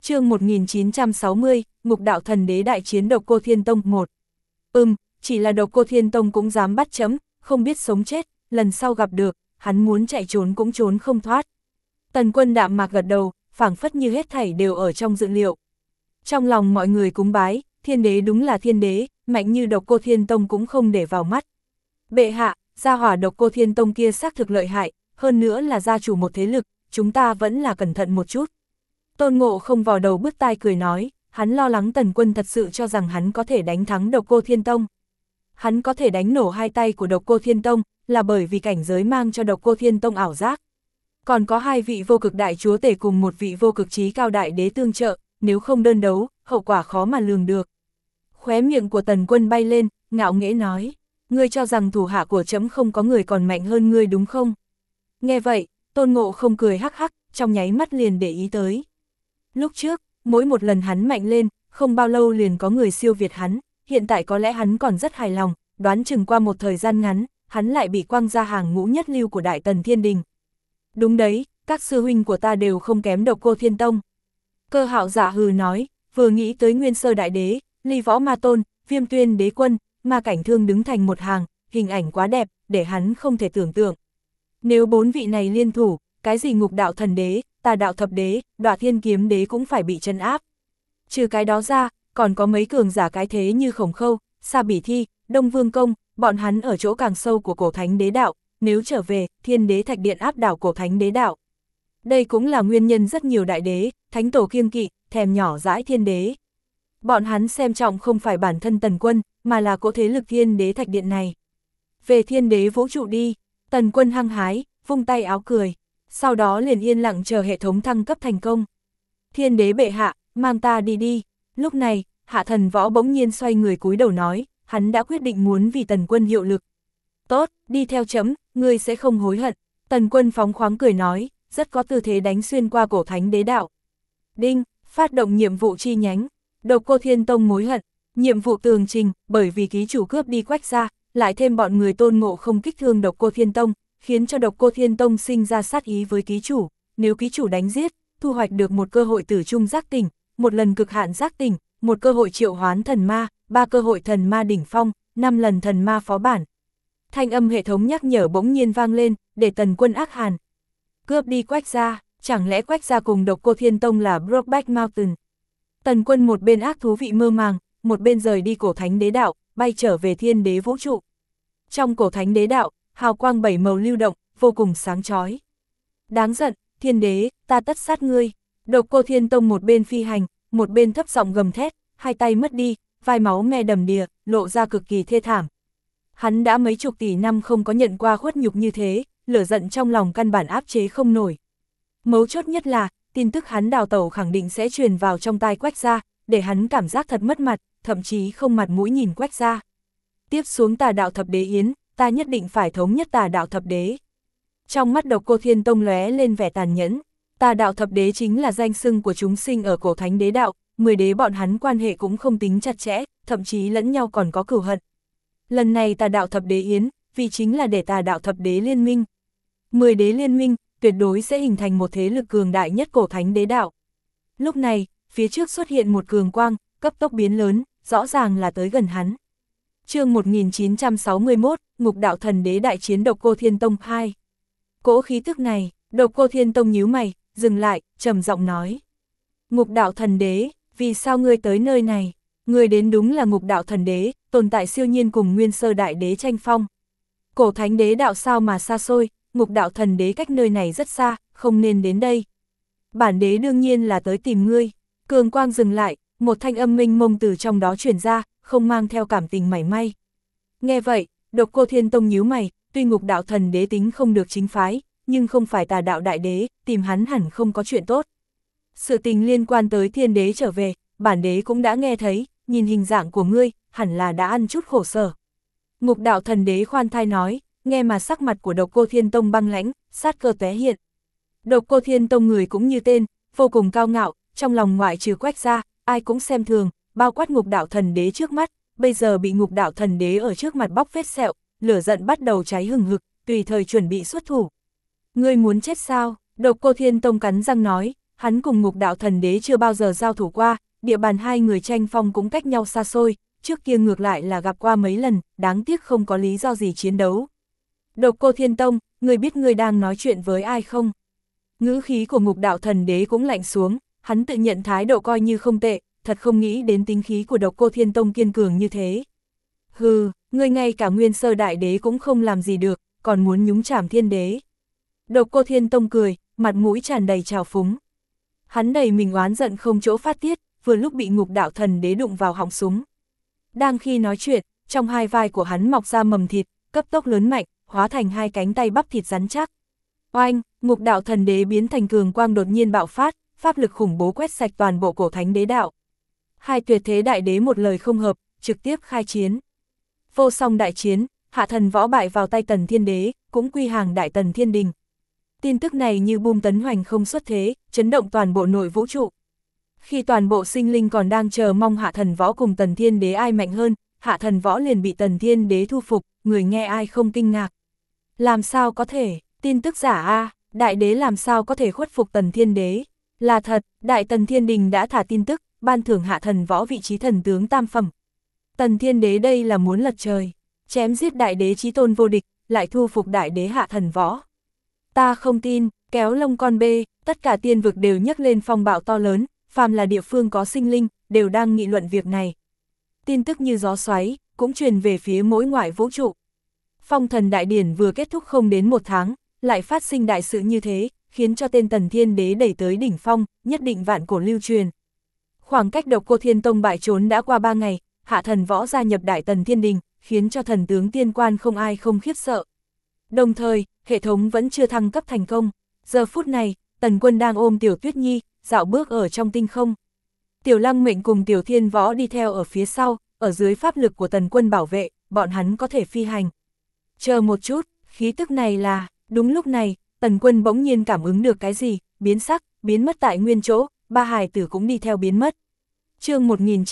Chương 1960, Ngục Đạo Thần Đế đại chiến Độc Cô Thiên Tông 1. Chỉ là Độc Cô Thiên Tông cũng dám bắt chấm, không biết sống chết, lần sau gặp được, hắn muốn chạy trốn cũng trốn không thoát. Tần Quân đạm mạc gật đầu, phảng phất như hết thảy đều ở trong dự liệu. Trong lòng mọi người cúng bái, thiên đế đúng là thiên đế, mạnh như Độc Cô Thiên Tông cũng không để vào mắt. Bệ hạ, gia hỏa Độc Cô Thiên Tông kia xác thực lợi hại, hơn nữa là gia chủ một thế lực, chúng ta vẫn là cẩn thận một chút. Tôn Ngộ không vò đầu bứt tai cười nói, hắn lo lắng Tần Quân thật sự cho rằng hắn có thể đánh thắng Độc Cô Thiên Tông. Hắn có thể đánh nổ hai tay của Độc Cô Thiên Tông, là bởi vì cảnh giới mang cho Độc Cô Thiên Tông ảo giác. Còn có hai vị vô cực đại chúa tể cùng một vị vô cực trí cao đại đế tương trợ, nếu không đơn đấu, hậu quả khó mà lường được. Khóe miệng của Tần Quân bay lên, ngạo nghễ nói, ngươi cho rằng thủ hạ của trẫm không có người còn mạnh hơn ngươi đúng không? Nghe vậy, Tôn Ngộ không cười hắc hắc, trong nháy mắt liền để ý tới. Lúc trước, mỗi một lần hắn mạnh lên, không bao lâu liền có người siêu việt hắn, hiện tại có lẽ hắn còn rất hài lòng, đoán chừng qua một thời gian ngắn, hắn lại bị quăng ra hàng ngũ nhất lưu của Đại Tần Thiên Đình. Đúng đấy, các sư huynh của ta đều không kém Độc Cô Thiên Tông. Cơ Hạo giả hừ nói, vừa nghĩ tới Nguyên Sơ Đại Đế, Ly Võ Ma Tôn, Viêm Tuyên Đế Quân, Ma Cảnh Thương đứng thành một hàng, hình ảnh quá đẹp, để hắn không thể tưởng tượng. Nếu bốn vị này liên thủ, cái gì Ngục Đạo Thần Đế, Tà Đạo Thập Đế, Đoạ Thiên Kiếm Đế cũng phải bị trấn áp. Trừ cái đó ra, còn có mấy cường giả cái thế như Khổng Khâu, Sa Bỉ Thi, Đông Vương Công, bọn hắn ở chỗ càng sâu của Cổ Thánh Đế Đạo, nếu trở về, Thiên Đế Thạch Điện áp đảo Cổ Thánh Đế Đạo. Đây cũng là nguyên nhân rất nhiều đại đế, thánh tổ kiêng kỵ, thèm nhỏ dãi Thiên Đế. Bọn hắn xem trọng không phải bản thân Tần Quân, mà là cỗ thế lực Thiên Đế Thạch Điện này. Về Thiên Đế vũ trụ đi, Tần Quân hăng hái, vung tay áo cười, sau đó liền yên lặng chờ hệ thống thăng cấp thành công. Thiên Đế bệ hạ, mang ta đi đi. Lúc này, Hạ Thần Võ bỗng nhiên xoay người cúi đầu nói, hắn đã quyết định muốn vì Tần Quân hiệu lực. Tốt, đi theo chấm, ngươi sẽ không hối hận. Tần Quân phóng khoáng cười nói, rất có tư thế đánh xuyên qua Cổ Thánh Đế Đạo. Đinh, phát động nhiệm vụ chi nhánh, Độc Cô Thiên Tông mối hận, nhiệm vụ tường trình, bởi vì ký chủ cướp đi Quách gia, lại thêm bọn người Tôn Ngộ không kích thương Độc Cô Thiên Tông, khiến cho Độc Cô Thiên Tông sinh ra sát ý với ký chủ, nếu ký chủ đánh giết, thu hoạch được một cơ hội tử trung giác tỉnh, một lần cực hạn giác tỉnh, một cơ hội triệu hoán thần ma, 3 cơ hội thần ma đỉnh phong, 5 lần thần ma phó bản. Thanh âm hệ thống nhắc nhở bỗng nhiên vang lên, để Tần Quân ác hàn. Cướp đi Quách gia, chẳng lẽ Quách gia cùng Độc Cô Thiên Tông là Brokeback Mountain? Tần Quân một bên ác thú vị mơ màng, một bên rời đi Cổ Thánh Đế Đạo, bay trở về Thiên Đế vũ trụ. Trong Cổ Thánh Đế Đạo, hào quang 7 màu lưu động, vô cùng sáng chói. Đáng giận, Thiên Đế, ta tất sát ngươi. Độc Cô Thiên Tông một bên phi hành, một bên thấp giọng gầm thét, hai tay mất đi, vai máu me đầm đìa, lộ ra cực kỳ thê thảm. Hắn đã mấy chục tỷ năm không có nhận qua khuất nhục như thế, lửa giận trong lòng căn bản áp chế không nổi. Mấu chốt nhất là, tin tức hắn đào tẩu khẳng định sẽ truyền vào trong tai Quách gia, để hắn cảm giác thật mất mặt, thậm chí không mặt mũi nhìn Quách gia. Tiếp xuống Tà Đạo Thập Đế yến, ta nhất định phải thống nhất Tà Đạo Thập Đế. Trong mắt Độc Cô Thiên Tông lóe lên vẻ tàn nhẫn, Tà Đạo Thập Đế chính là danh xưng của chúng sinh ở Cổ Thánh Đế Đạo, 10 đế bọn hắn quan hệ cũng không tính chặt chẽ, thậm chí lẫn nhau còn có cừu hận. Lần này Tà Đạo Thập Đế yến, vì chính là để Tà Đạo Thập Đế liên minh. 10 đế liên minh, tuyệt đối sẽ hình thành một thế lực cường đại nhất Cổ Thánh Đế Đạo. Lúc này, phía trước xuất hiện một cường quang, cấp tốc biến lớn, rõ ràng là tới gần hắn. Chương 1961, Ngục Đạo Thần Đế đại chiến Độc Cô Thiên Tông 2. Cỗ khí tức này, Độc Cô Thiên Tông nhíu mày, dừng lại, trầm giọng nói. Ngục Đạo Thần Đế, vì sao ngươi tới nơi này? Ngươi đến đúng là Ngục Đạo Thần Đế, tồn tại siêu nhiên cùng Nguyên Sơ Đại Đế tranh phong. Cổ Thánh Đế Đạo sao mà xa xôi, Ngục Đạo Thần Đế cách nơi này rất xa, không nên đến đây. Bản đế đương nhiên là tới tìm ngươi. Cường quang dừng lại, một thanh âm minh mông từ trong đó truyền ra, không mang theo cảm tình mảy may. Nghe vậy, Độc Cô Thiên Tông nhíu mày, tuy Ngục Đạo Thần Đế tính không được chính phái, nhưng không phải Tà Đạo Đại Đế, tìm hắn hẳn không có chuyện tốt. Sự tình liên quan tới Thiên Đế trở về, bản đế cũng đã nghe thấy, nhìn hình dạng của ngươi, hẳn là đã ăn chút khổ sở. Ngục Đạo Thần Đế khoan thai nói, nghe mà sắc mặt của Độc Cô Thiên Tông băng lãnh, sát cơ tóe hiện. Độc Cô Thiên Tông người cũng như tên, vô cùng cao ngạo, trong lòng ngoại trừ Quách gia, ai cũng xem thường, bao quát Ngục Đạo Thần Đế trước mắt, bây giờ bị Ngục Đạo Thần Đế ở trước mặt bóc vết sẹo, lửa giận bắt đầu cháy hừng hực, tùy thời chuẩn bị xuất thủ. Ngươi muốn chết sao? Độc Cô Thiên Tông cắn răng nói, Hắn cùng Ngục Đạo Thần Đế chưa bao giờ giao thủ qua, địa bàn hai người tranh phong cũng cách nhau xa xôi, trước kia ngược lại là gặp qua mấy lần, đáng tiếc không có lý do gì chiến đấu. Độc Cô Thiên Tông, người biết người đang nói chuyện với ai không? Ngữ khí của Ngục Đạo Thần Đế cũng lạnh xuống, hắn tự nhận thái độ coi như không tệ, thật không nghĩ đến tính khí của Độc Cô Thiên Tông kiên cường như thế. Hừ, ngươi ngay cả Nguyên Sơ Đại Đế cũng không làm gì được, còn muốn nhúng chảm Thiên Đế. Độc Cô Thiên Tông cười, mặt mũi tràn đầy trào phúng. Hắn đầy mình oán giận không chỗ phát tiết, vừa lúc bị Ngục Đạo Thần Đế đụng vào họng súng. Đang khi nói chuyện, trong hai vai của hắn mọc ra mầm thịt, cấp tốc lớn mạnh, hóa thành hai cánh tay bắp thịt rắn chắc. Oanh, Ngục Đạo Thần Đế biến thành cường quang đột nhiên bạo phát, pháp lực khủng bố quét sạch toàn bộ cổ thánh đế đạo. Hai tuyệt thế đại đế một lời không hợp, trực tiếp khai chiến. Vô song đại chiến, Hạ Thần Võ bại vào tay Tần Thiên Đế, cũng quy hàng Đại Tần Thiên Đình. Tin tức này như boom tấn hoành không xuất thế, chấn động toàn bộ nội vũ trụ. Khi toàn bộ sinh linh còn đang chờ mong Hạ Thần Võ cùng Tần Thiên Đế ai mạnh hơn, Hạ Thần Võ liền bị Tần Thiên Đế thu phục, người nghe ai không kinh ngạc. Làm sao có thể, tin tức giả a, Đại Đế làm sao có thể khuất phục Tần Thiên Đế? Là thật, Đại Tần Thiên Đình đã thả tin tức, ban thưởng Hạ Thần Võ vị trí thần tướng tam phẩm. Tần Thiên Đế đây là muốn lật trời, chém giết Đại Đế chí tôn vô địch, lại thu phục Đại Đế Hạ Thần Võ. Ta không tin, kéo lông con bê, tất cả tiên vực đều nhấc lên phong bạo to lớn, phàm là địa phương có sinh linh, đều đang nghị luận việc này. Tin tức như gió xoáy, cũng truyền về phía mỗi ngoại vũ trụ. Phong Thần Đại Điển vừa kết thúc không đến một tháng, lại phát sinh đại sự như thế, khiến cho tên Tần Thiên Đế đẩy tới đỉnh phong, nhất định vạn cổ lưu truyền. Khoảng cách Độc Cô Thiên Tông bại trốn đã qua 3 ngày, Hạ Thần Võ gia nhập Đại Tần Thiên Đình, khiến cho thần tướng tiên quan không ai không khiếp sợ. Đồng thời, hệ thống vẫn chưa thăng cấp thành công. Giờ phút này, Tần Quân đang ôm Tiểu Tuyết Nhi, dạo bước ở trong tinh không. Tiểu Lăng Mệnh cùng Tiểu Thiên Võ đi theo ở phía sau, ở dưới pháp lực của Tần Quân bảo vệ, bọn hắn có thể phi hành. Chờ một chút, khí tức này là... Đúng lúc này, Tần Quân bỗng nhiên cảm ứng được cái gì, biến sắc, biến mất tại nguyên chỗ, ba hài tử cũng đi theo biến mất. Chương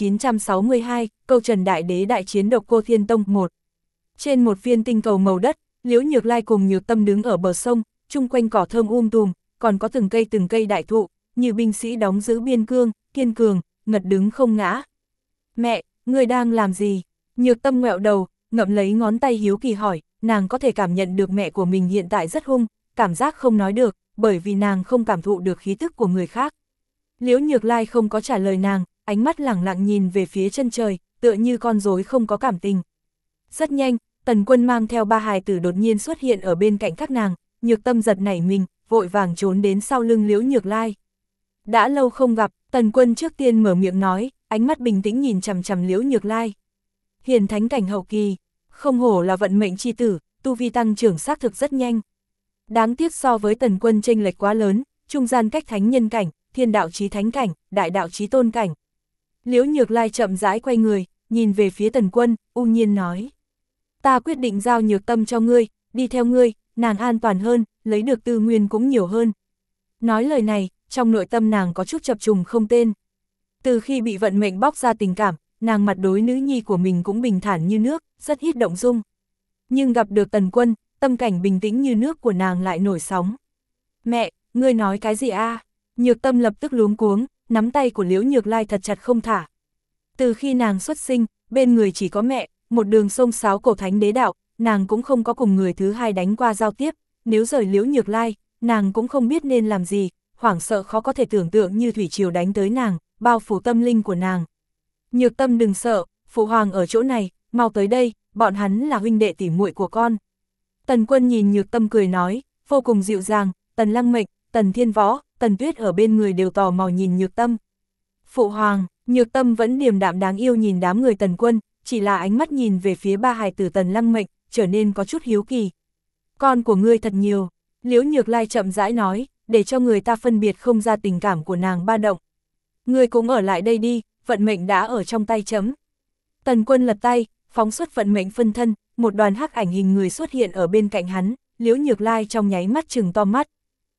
1962, Câu Trần Đại Đế đại chiến Độc Cô Thiên Tông 1. Trên một viên tinh cầu màu đất, Liễu Nhược Lai cùng Nhược Tâm đứng ở bờ sông, chung quanh cỏ thơm tùm, còn có từng cây đại thụ, như binh sĩ đóng giữ biên cương, kiên cường, ngật đứng không ngã. Mẹ, người đang làm gì? Nhược Tâm ngoẹo đầu, ngậm lấy ngón tay hiếu kỳ hỏi, nàng có thể cảm nhận được mẹ của mình hiện tại rất hung, cảm giác không nói được, bởi vì nàng không cảm thụ được khí tức của người khác. Liễu Nhược Lai không có trả lời nàng, ánh mắt lẳng lặng nhìn về phía chân trời, tựa như con rối không có cảm tình. Rất nhanh, Tần Quân mang theo ba hài tử đột nhiên xuất hiện ở bên cạnh các nàng, Nhược Tâm giật nảy mình, vội vàng trốn đến sau lưng Liễu Nhược Lai. Đã lâu không gặp, Tần Quân trước tiên mở miệng nói, ánh mắt bình tĩnh nhìn chằm chằm Liễu Nhược Lai. Hiền thánh cảnh hậu kỳ, không hổ là vận mệnh chi tử, tu vi tăng trưởng xác thực rất nhanh. Đáng tiếc so với Tần Quân chênh lệch quá lớn, trung gian cách thánh nhân cảnh, thiên đạo chí thánh cảnh, đại đạo chí tôn cảnh. Liễu Nhược Lai chậm rãi quay người, nhìn về phía Tần Quân, u nhiên nói. Ta quyết định giao Nhược Tâm cho ngươi, đi theo ngươi, nàng an toàn hơn, lấy được tư nguyên cũng nhiều hơn. Nói lời này, trong nội tâm nàng có chút chập trùng không tên. Từ khi bị vận mệnh bóc ra tình cảm, nàng mặt đối nữ nhi của mình cũng bình thản như nước, rất ít động dung. Nhưng gặp được Tần Quân, tâm cảnh bình tĩnh như nước của nàng lại nổi sóng. Mẹ, ngươi nói cái gì a? Nhược Tâm lập tức luống cuống, nắm tay của Liễu Nhược Lai thật chặt không thả. Từ khi nàng xuất sinh, bên người chỉ có mẹ, một đường xông xáo cổ thánh đế đạo, nàng cũng không có cùng người thứ hai đánh qua giao tiếp, nếu rời Liễu Nhược Lai, nàng cũng không biết nên làm gì, hoảng sợ khó có thể tưởng tượng như thủy triều đánh tới nàng, bao phủ tâm linh của nàng. Nhược Tâm đừng sợ, phụ hoàng ở chỗ này, mau tới đây, bọn hắn là huynh đệ tỉ muội của con. Tần Quân nhìn Nhược Tâm cười nói, vô cùng dịu dàng, Tần Lăng Mệnh, Tần Thiên Võ, Tần Tuyết ở bên người đều tò mò nhìn Nhược Tâm. Phụ hoàng, Nhược Tâm vẫn điềm đạm đáng yêu nhìn đám người Tần Quân, chỉ là ánh mắt nhìn về phía ba hài tử Tần Lăng Mệnh, trở nên có chút hiếu kỳ. Con của ngươi thật nhiều, Liễu Nhược Lai chậm rãi nói, để cho người ta phân biệt không ra tình cảm của nàng ba động. Ngươi cũng ở lại đây đi, vận mệnh đã ở trong tay chấm. Tần Quân lật tay, phóng xuất vận mệnh phân thân, một đoàn hắc ảnh hình người xuất hiện ở bên cạnh hắn, Liễu Nhược Lai trong nháy mắt trừng to mắt.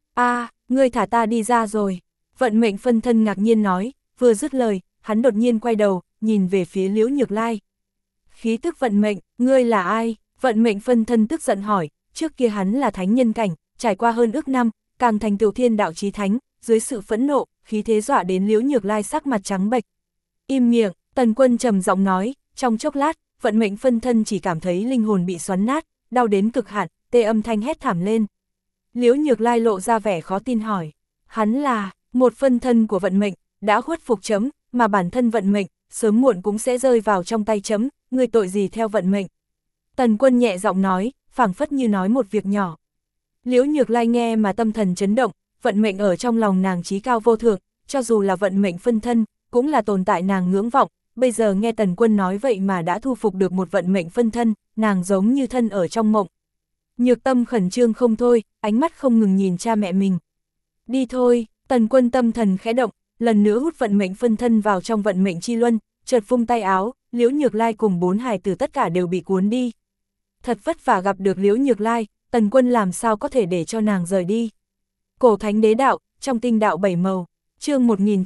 Ngươi thả ta đi ra rồi. Vận mệnh phân thân ngạc nhiên nói, vừa dứt lời, hắn đột nhiên quay đầu, nhìn về phía Liễu Nhược Lai. Khí tức vận mệnh, ngươi là ai? Vận mệnh phân thân tức giận hỏi, trước kia hắn là thánh nhân cảnh, trải qua hơn ước năm, càng thành tựu thiên đạo chí thánh, dưới sự phẫn nộ, khí thế dọa đến Liễu Nhược Lai sắc mặt trắng bệch. Im miệng, Tần Quân trầm giọng nói, trong chốc lát, vận mệnh phân thân chỉ cảm thấy linh hồn bị xoắn nát, đau đến cực hạn, tê âm thanh hét thảm lên. Liễu Nhược Lai lộ ra vẻ khó tin hỏi, hắn là một phân thân của vận mệnh, đã khuất phục chấm, mà bản thân vận mệnh, sớm muộn cũng sẽ rơi vào trong tay chấm, người tội gì theo vận mệnh. Tần Quân nhẹ giọng nói, phảng phất như nói một việc nhỏ. Liễu Nhược Lai nghe mà tâm thần chấn động, vận mệnh ở trong lòng nàng chí cao vô thượng, cho dù là vận mệnh phân thân, cũng là tồn tại nàng ngưỡng vọng, bây giờ nghe Tần Quân nói vậy mà đã thu phục được một vận mệnh phân thân, nàng giống như thân ở trong mộng. Nhược Tâm khẩn trương không thôi, ánh mắt không ngừng nhìn cha mẹ mình. Đi thôi, Tần Quân tâm thần khẽ động, lần nữa hút vận mệnh phân thân vào trong vận mệnh chi luân, chợt vung tay áo, Liễu Nhược Lai cùng 4 hài tử tất cả đều bị cuốn đi. Thật vất vả gặp được Liễu Nhược Lai, Tần Quân làm sao có thể để cho nàng rời đi. Cổ Thánh Đế Đạo, trong tinh đạo 7 màu, chương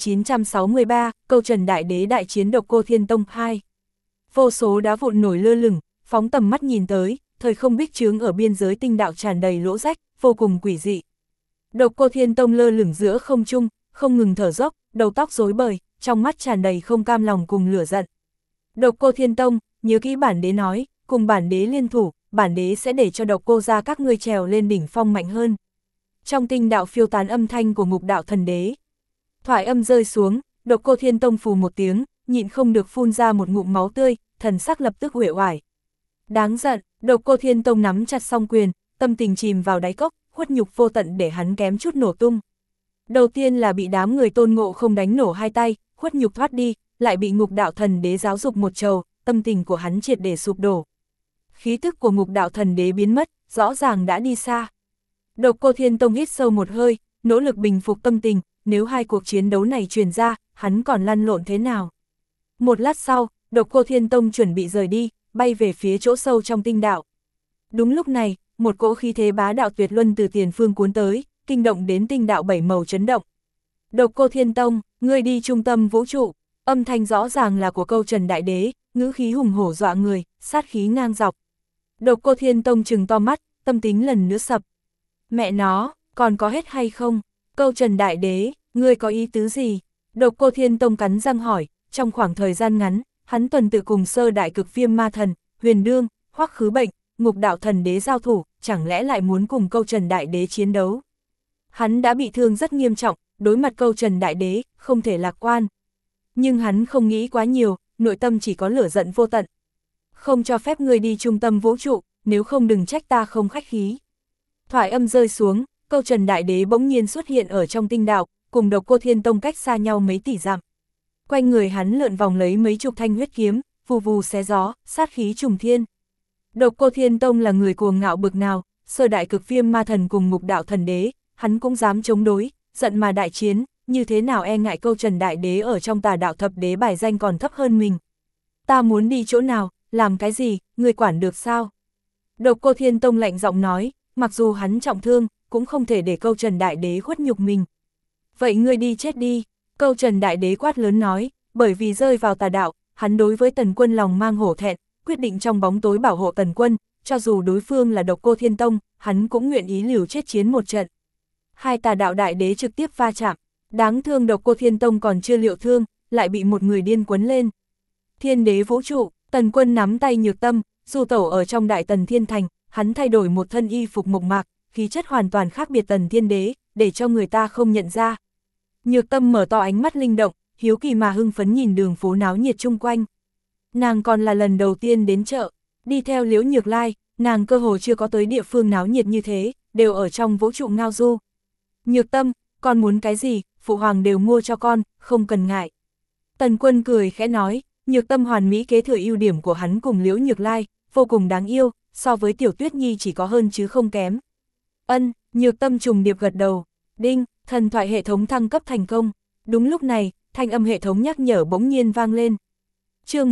1963, câu Trần Đại Đế đại chiến Độc Cô Thiên Tông 2. Vô số đá vụn nổi lơ lửng, phóng tầm mắt nhìn tới, thời không bích chướng ở biên giới tinh đạo tràn đầy lỗ rách, vô cùng quỷ dị. Độc Cô Thiên Tông lơ lửng giữa không trung, không ngừng thở dốc, đầu tóc rối bời, trong mắt tràn đầy không cam lòng cùng lửa giận. Độc Cô Thiên Tông, nhớ kỹ bản đế nói, cùng bản đế liên thủ, bản đế sẽ để cho Độc Cô gia các ngươi trèo lên đỉnh phong mạnh hơn. Trong tinh đạo phiêu tán âm thanh của Ngục Đạo Thần Đế. Thoại âm rơi xuống, Độc Cô Thiên Tông phù một tiếng, nhịn không được phun ra một ngụm máu tươi, thần sắc lập tức uể oải. Đáng giận, Độc Cô Thiên Tông nắm chặt song quyền, tâm tình chìm vào đáy cốc, khuất nhục vô tận để hắn kém chút nổ tung. Đầu tiên là bị đám người Tôn Ngộ Không đánh nổ hai tay, khuất nhục thoát đi, lại bị Ngục Đạo Thần Đế giáo dục một trầu, tâm tình của hắn triệt để sụp đổ. Khí tức của Ngục Đạo Thần Đế biến mất, rõ ràng đã đi xa. Độc Cô Thiên Tông hít sâu một hơi, nỗ lực bình phục tâm tình, nếu hai cuộc chiến đấu này truyền ra, hắn còn lăn lộn thế nào. Một lát sau, Độc Cô Thiên Tông chuẩn bị rời đi, bay về phía chỗ sâu trong tinh đạo. Đúng lúc này, một cỗ khí thế bá đạo tuyệt luân từ tiền phương cuốn tới, kinh động đến tinh đạo 7 màu chấn động. Độc Cô Thiên Tông, ngươi đi trung tâm vũ trụ, âm thanh rõ ràng là của câu Trần Đại Đế, ngữ khí hùng hổ dọa người, sát khí ngang dọc. Độc Cô Thiên Tông trừng to mắt, tâm tính lần nữa sập. Mẹ nó, còn có hết hay không? Câu Trần Đại Đế, ngươi có ý tứ gì? Độc Cô Thiên Tông cắn răng hỏi, trong khoảng thời gian ngắn, hắn tuần tự cùng sơ đại cực viêm ma thần, Huyền Đương, Hoắc Khứ Bệnh, Ngục Đạo Thần Đế giao thủ, chẳng lẽ lại muốn cùng câu Trần Đại Đế chiến đấu? Hắn đã bị thương rất nghiêm trọng, đối mặt câu Trần Đại Đế, không thể lạc quan. Nhưng hắn không nghĩ quá nhiều, nội tâm chỉ có lửa giận vô tận. Không cho phép ngươi đi trung tâm vũ trụ, nếu không đừng trách ta không khách khí. Thoại âm rơi xuống, câu Trần Đại Đế bỗng nhiên xuất hiện ở trong tinh đạo, cùng Độc Cô Thiên Tông cách xa nhau mấy tỷ dặm. Quanh người hắn lượn vòng lấy mấy chục thanh huyết kiếm, vù vù xé gió, sát khí trùng thiên. Độc Cô Thiên Tông là người cuồng ngạo bực nào, sơ đại cực viêm ma thần cùng Ngục Đạo Thần Đế, hắn cũng dám chống đối, giận mà đại chiến, như thế nào e ngại câu Trần Đại Đế ở trong Tà Đạo Thập Đế bài danh còn thấp hơn mình. Ta muốn đi chỗ nào, làm cái gì, người quản được sao? Độc Cô Thiên Tông lạnh giọng nói, mặc dù hắn trọng thương, cũng không thể để câu Trần Đại Đế khuất nhục mình. Vậy ngươi đi chết đi, câu Trần Đại Đế quát lớn nói, bởi vì rơi vào tà đạo, hắn đối với Tần Quân lòng mang hổ thẹn, quyết định trong bóng tối bảo hộ Tần Quân, cho dù đối phương là Độc Cô Thiên Tông, hắn cũng nguyện ý liều chết chiến một trận. Hai Tà Đạo Đại Đế trực tiếp va chạm, đáng thương Độc Cô Thiên Tông còn chưa liệu thương, lại bị một người điên quấn lên. Thiên Đế vũ trụ, Tần Quân nắm tay Nhược Tâm, du tẩu ở trong Đại Tần Thiên Thành, hắn thay đổi một thân y phục mộc mạc, khí chất hoàn toàn khác biệt Tần Thiên Đế, để cho người ta không nhận ra. Nhược Tâm mở to ánh mắt linh động, hiếu kỳ mà hưng phấn nhìn đường phố náo nhiệt chung quanh. Nàng còn là lần đầu tiên đến chợ, đi theo Liễu Nhược Lai, nàng cơ hồ chưa có tới địa phương náo nhiệt như thế, đều ở trong vũ trụ ngao du. Nhược Tâm, con muốn cái gì, phụ hoàng đều mua cho con, không cần ngại. Tần Quân cười khẽ nói, Nhược Tâm hoàn mỹ kế thừa ưu điểm của hắn cùng Liễu Nhược Lai, vô cùng đáng yêu, so với Tiểu Tuyết Nhi chỉ có hơn chứ không kém. Ân, Nhược Tâm trùng điệp gật đầu. Đinh, thần thoại hệ thống thăng cấp thành công. Đúng lúc này, thanh âm hệ thống nhắc nhở bỗng nhiên vang lên. Chương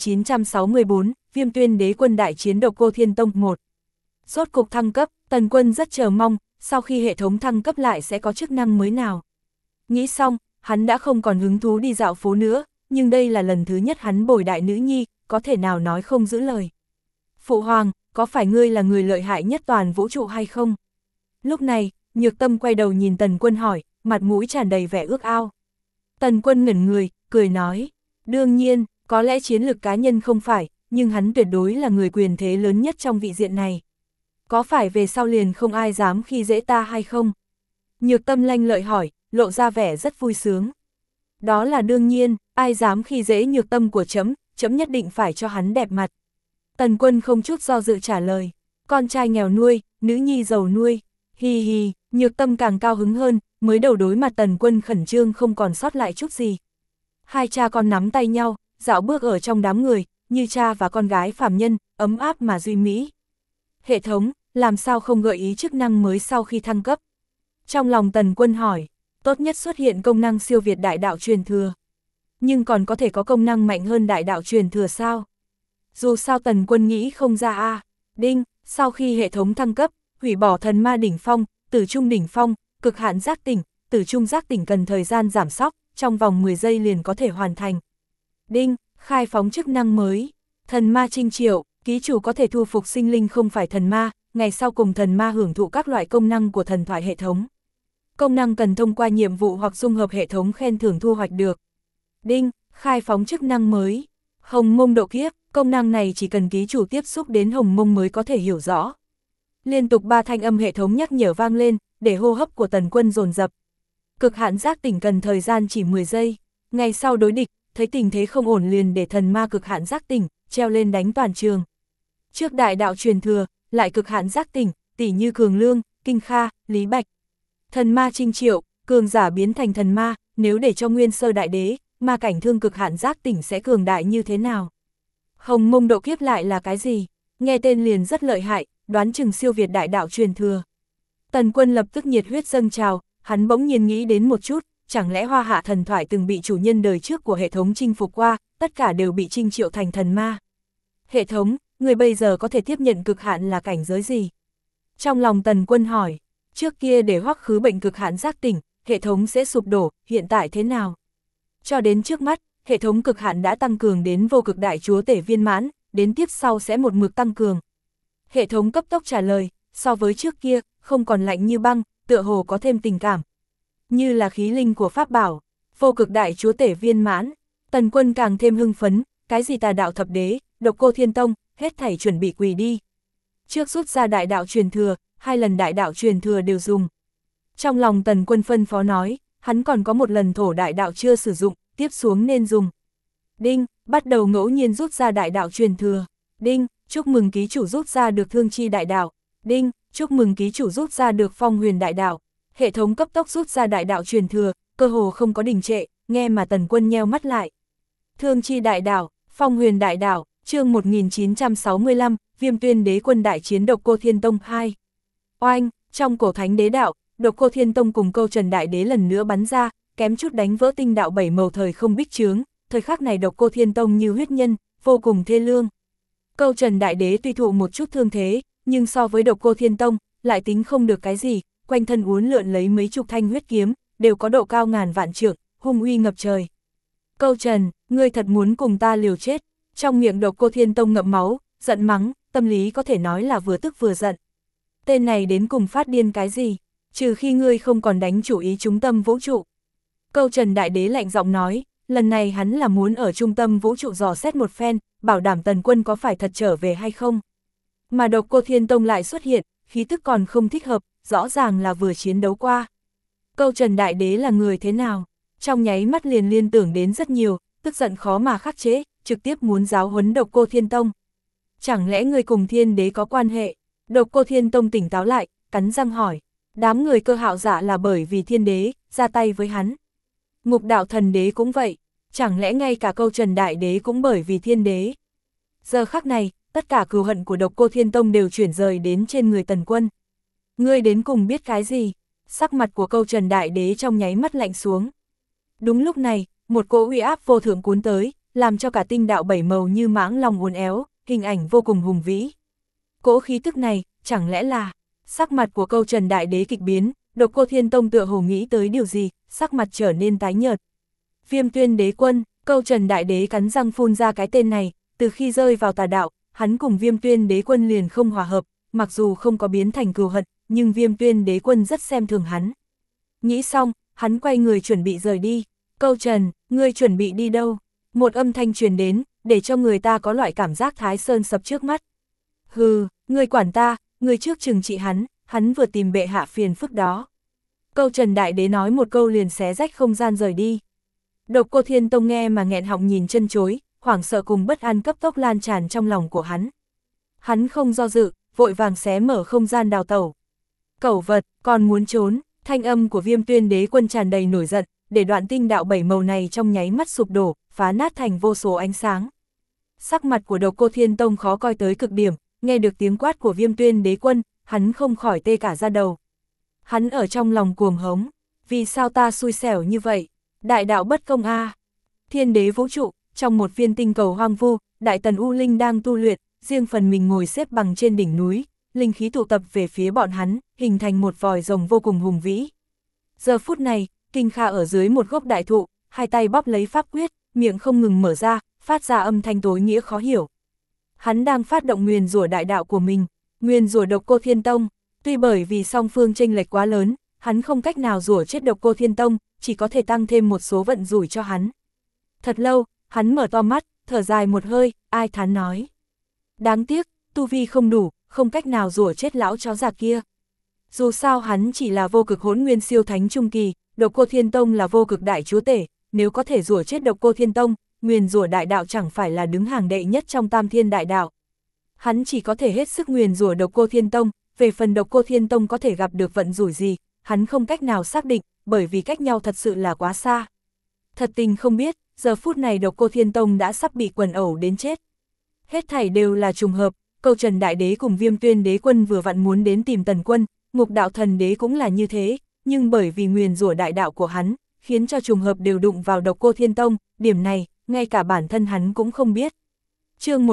1964, Viêm Tuyên Đế quân đại chiến Độc Cô Thiên Tông 1. Rốt cục thăng cấp, Tần Quân rất chờ mong, sau khi hệ thống thăng cấp lại sẽ có chức năng mới nào. Nghĩ xong, hắn đã không còn hứng thú đi dạo phố nữa, nhưng đây là lần thứ nhất hắn bồi đại nữ nhi, có thể nào nói không giữ lời. Phụ hoàng, có phải ngươi là người lợi hại nhất toàn vũ trụ hay không? Lúc này, Nhược Tâm quay đầu nhìn Tần Quân hỏi, mặt mũi tràn đầy vẻ ước ao. Tần Quân ngẩn người, cười nói, đương nhiên, có lẽ chiến lược cá nhân không phải, nhưng hắn tuyệt đối là người quyền thế lớn nhất trong vị diện này. Có phải về sau liền không ai dám khi dễ ta hay không? Nhược Tâm lanh lợi hỏi, lộ ra vẻ rất vui sướng. Đó là đương nhiên, ai dám khi dễ Nhược Tâm của trẫm, trẫm nhất định phải cho hắn đẹp mặt. Tần Quân không chút do dự trả lời, con trai nghèo nuôi, nữ nhi giàu nuôi, hi hi, Nhược Tâm càng cao hứng hơn, mới đầu đối mặt Tần Quân khẩn trương không còn sót lại chút gì. Hai cha con nắm tay nhau, dạo bước ở trong đám người, như cha và con gái phàm nhân, ấm áp mà duy mỹ. Hệ thống, làm sao không gợi ý chức năng mới sau khi thăng cấp? Trong lòng Tần Quân hỏi, tốt nhất xuất hiện công năng siêu việt đại đạo truyền thừa. Nhưng còn có thể có công năng mạnh hơn đại đạo truyền thừa sao? Dù sao Tần Quân nghĩ không ra a. Đinh, sau khi hệ thống thăng cấp, hủy bỏ thần ma đỉnh phong, tử trung đỉnh phong, cực hạn giác tỉnh, tử trung giác tỉnh cần thời gian giảm sóc, trong vòng 10 giây liền có thể hoàn thành. Đinh, khai phóng chức năng mới, thần ma trinh triệu, ký chủ có thể thu phục sinh linh không phải thần ma, ngày sau cùng thần ma hưởng thụ các loại công năng của thần thoại hệ thống. Công năng cần thông qua nhiệm vụ hoặc dung hợp hệ thống khen thưởng thu hoạch được. Đinh, khai phóng chức năng mới, hồng mông độ kiếp, công năng này chỉ cần ký chủ tiếp xúc đến hồng mông mới có thể hiểu rõ. Liên tục 3 thanh âm hệ thống nhắc nhở vang lên, để hô hấp của Tần Quân dồn dập. Cực hạn giác tỉnh cần thời gian chỉ 10 giây, ngày sau đối địch, thấy tình thế không ổn liền để thần ma cực hạn giác tỉnh, treo lên đánh toàn trường. Trước đại đạo truyền thừa, lại cực hạn giác tỉnh, tỷ như Cường Lương, Kinh Kha, Lý Bạch. Thần ma trinh triệu, cường giả biến thành thần ma, nếu để cho Nguyên Sơ Đại Đế, ma cảnh thương cực hạn giác tỉnh sẽ cường đại như thế nào? Hồng mông độ kiếp lại là cái gì? Nghe tên liền rất lợi hại, đoán chừng siêu việt đại đạo truyền thừa. Tần Quân lập tức nhiệt huyết dâng trào, hắn bỗng nhiên nghĩ đến một chút, chẳng lẽ Hoa Hạ thần thoại từng bị chủ nhân đời trước của hệ thống chinh phục qua, tất cả đều bị trinh triệu thành thần ma. Hệ thống, người bây giờ có thể tiếp nhận cực hạn là cảnh giới gì? Trong lòng Tần Quân hỏi, trước kia để hoắc khứ bệnh cực hạn giác tỉnh, hệ thống sẽ sụp đổ, hiện tại thế nào? Cho đến trước mắt, hệ thống cực hạn đã tăng cường đến vô cực đại chúa tể viên mãn, đến tiếp sau sẽ một mực tăng cường. Hệ thống cấp tốc trả lời, so với trước kia, không còn lạnh như băng, tựa hồ có thêm tình cảm. Như là khí linh của pháp bảo, vô cực đại chúa tể viên mãn, Tần Quân càng thêm hưng phấn, cái gì tà đạo thập đế, Độc Cô Thiên Tông, hết thảy chuẩn bị quỳ đi. Trước rút ra đại đạo truyền thừa, 2 lần đại đạo truyền thừa đều dùng. Trong lòng Tần Quân phân phó nói, hắn còn có một lần thổ đại đạo chưa sử dụng, tiếp xuống nên dùng. Đinh, bắt đầu ngẫu nhiên rút ra đại đạo truyền thừa. Đinh, chúc mừng ký chủ rút ra được thương chi đại đạo. Đinh, chúc mừng ký chủ rút ra được phong huyền đại đạo. Hệ thống cấp tốc rút ra đại đạo truyền thừa, cơ hồ không có đình trệ, nghe mà Tần Quân nheo mắt lại. Thương chi đại đạo, phong huyền đại đạo, chương 1965, Viêm Tuyên Đế quân đại chiến Độc Cô Thiên Tông 2. Oanh, trong cổ thánh đế đạo, Độc Cô Thiên Tông cùng Câu Trần Đại Đế lần nữa bắn ra, kém chút đánh vỡ tinh đạo 7 màu thời không bích chướng, thời khắc này Độc Cô Thiên Tông như huyết nhân, vô cùng thê lương. Câu Trần Đại Đế tuy thụ một chút thương thế, nhưng so với Độc Cô Thiên Tông, lại tính không được cái gì, quanh thân uốn lượn lấy mấy chục thanh huyết kiếm, đều có độ cao ngàn vạn trượng, hung uy ngập trời. Câu Trần, ngươi thật muốn cùng ta liều chết? Trong miệng Độc Cô Thiên Tông ngậm máu, giận mắng, tâm lý có thể nói là vừa tức vừa giận. Tên này đến cùng phát điên cái gì? Trừ khi ngươi không còn đánh chủ ý trung tâm vũ trụ. Câu Trần Đại Đế lạnh giọng nói, lần này hắn là muốn ở trung tâm vũ trụ dò xét một phen, bảo đảm Tần Quân có phải thật trở về hay không. Mà Độc Cô Thiên Tông lại xuất hiện, khí tức còn không thích hợp, rõ ràng là vừa chiến đấu qua. Câu Trần Đại Đế là người thế nào? Trong nháy mắt liền liên tưởng đến rất nhiều, tức giận khó mà khắc chế, trực tiếp muốn giáo huấn Độc Cô Thiên Tông. Chẳng lẽ người cùng Thiên Đế có quan hệ? Độc Cô Thiên Tông tỉnh táo lại, cắn răng hỏi. Đám người Cơ Hạo Dạ là bởi vì Thiên Đế, ra tay với hắn. Ngục Đạo Thần Đế cũng vậy, chẳng lẽ ngay cả Câu Trần Đại Đế cũng bởi vì Thiên Đế. Giờ khắc này, tất cả cừu hận của Độc Cô Thiên Tông đều chuyển rời đến trên người Tần Quân. Ngươi đến cùng biết cái gì? Sắc mặt của Câu Trần Đại Đế trong nháy mắt lạnh xuống. Đúng lúc này, một cỗ uy áp vô thượng cuốn tới, làm cho cả tinh đạo 7 màu như mãng long uốn éo, hình ảnh vô cùng hùng vĩ. Cỗ khí tức này, chẳng lẽ là... Sắc mặt của Câu Trần Đại Đế kịch biến, Độc Cô Thiên Tông tựa hồ nghĩ tới điều gì, sắc mặt trở nên tái nhợt. Viêm Tuyên Đế quân, Câu Trần Đại Đế cắn răng phun ra cái tên này, từ khi rơi vào tà đạo, hắn cùng Viêm Tuyên Đế quân liền không hòa hợp, mặc dù không có biến thành cừu hận, nhưng Viêm Tuyên Đế quân rất xem thường hắn. Nghĩ xong, hắn quay người chuẩn bị rời đi. Câu Trần, ngươi chuẩn bị đi đâu? Một âm thanh truyền đến, để cho người ta có loại cảm giác Thái Sơn sập trước mắt. Hừ, ngươi quản ta, ngươi trước trừng trị hắn vừa tìm bệ hạ phiền phức đó. Câu Trần đại đế nói một câu liền xé rách không gian rời đi. Độc Cô Thiên Tông nghe mà nghẹn họng nhìn chân chối, hoảng sợ cùng bất an cấp tốc lan tràn trong lòng của hắn. Hắn không do dự, vội vàng xé mở không gian đào tẩu. Cẩu vật, còn muốn trốn, thanh âm của Viêm Tuyên Đế Quân tràn đầy nổi giận, để đoạn tinh đạo 7 màu này trong nháy mắt sụp đổ, phá nát thành vô số ánh sáng. Sắc mặt của Độc Cô Thiên Tông khó coi tới cực điểm, nghe được tiếng quát của Viêm Tuyên Đế Quân, hắn không khỏi tê cả da đầu. Hắn ở trong lòng cuồng hống, vì sao ta xui xẻo như vậy? Đại đạo bất công a. Thiên đế vũ trụ, trong một viên tinh cầu hoang vu, Đại Tần U Linh đang tu luyện, riêng phần mình ngồi xếp bằng trên đỉnh núi, linh khí tụ tập về phía bọn hắn, hình thành một vòi rồng vô cùng hùng vĩ. Giờ phút này, Kinh Kha ở dưới một gốc đại thụ, hai tay bóp lấy pháp quyết, miệng không ngừng mở ra, phát ra âm thanh tối nghĩa khó hiểu. Hắn đang phát động nguyền rủa đại đạo của mình, nguyền rủa Độc Cô Thiên Tông, tuy bởi vì song phương chênh lệch quá lớn, hắn không cách nào rủa chết Độc Cô Thiên Tông, chỉ có thể tăng thêm một số vận rủi cho hắn. Thật lâu, hắn mở to mắt, thở dài một hơi, ai thán nói. Đáng tiếc, tu vi không đủ, không cách nào rủa chết lão chó già kia. Dù sao hắn chỉ là vô cực hỗn nguyên siêu thánh trung kỳ, Độc Cô Thiên Tông là vô cực đại chúa tể, nếu có thể rủa chết Độc Cô Thiên Tông, nguyền rủa đại đạo chẳng phải là đứng hàng đệ nhất trong Tam Thiên đại đạo. Hắn chỉ có thể hết sức nguyền rủa Độc Cô Thiên Tông, về phần Độc Cô Thiên Tông có thể gặp được vận rủi gì, hắn không cách nào xác định, bởi vì cách nhau thật sự là quá xa. Thật tình không biết, giờ phút này Độc Cô Thiên Tông đã sắp bị quần ẩu đến chết. Hết thảy đều là trùng hợp, Câu Trần Đại Đế cùng Viêm Tuyên Đế Quân vừa vặn muốn đến tìm Tần Quân, Ngục Đạo Thần Đế cũng là như thế, nhưng bởi vì nguyền rủa đại đạo của hắn, khiến cho trùng hợp đều đụng vào Độc Cô Thiên Tông, điểm này, ngay cả bản thân hắn cũng không biết. Chương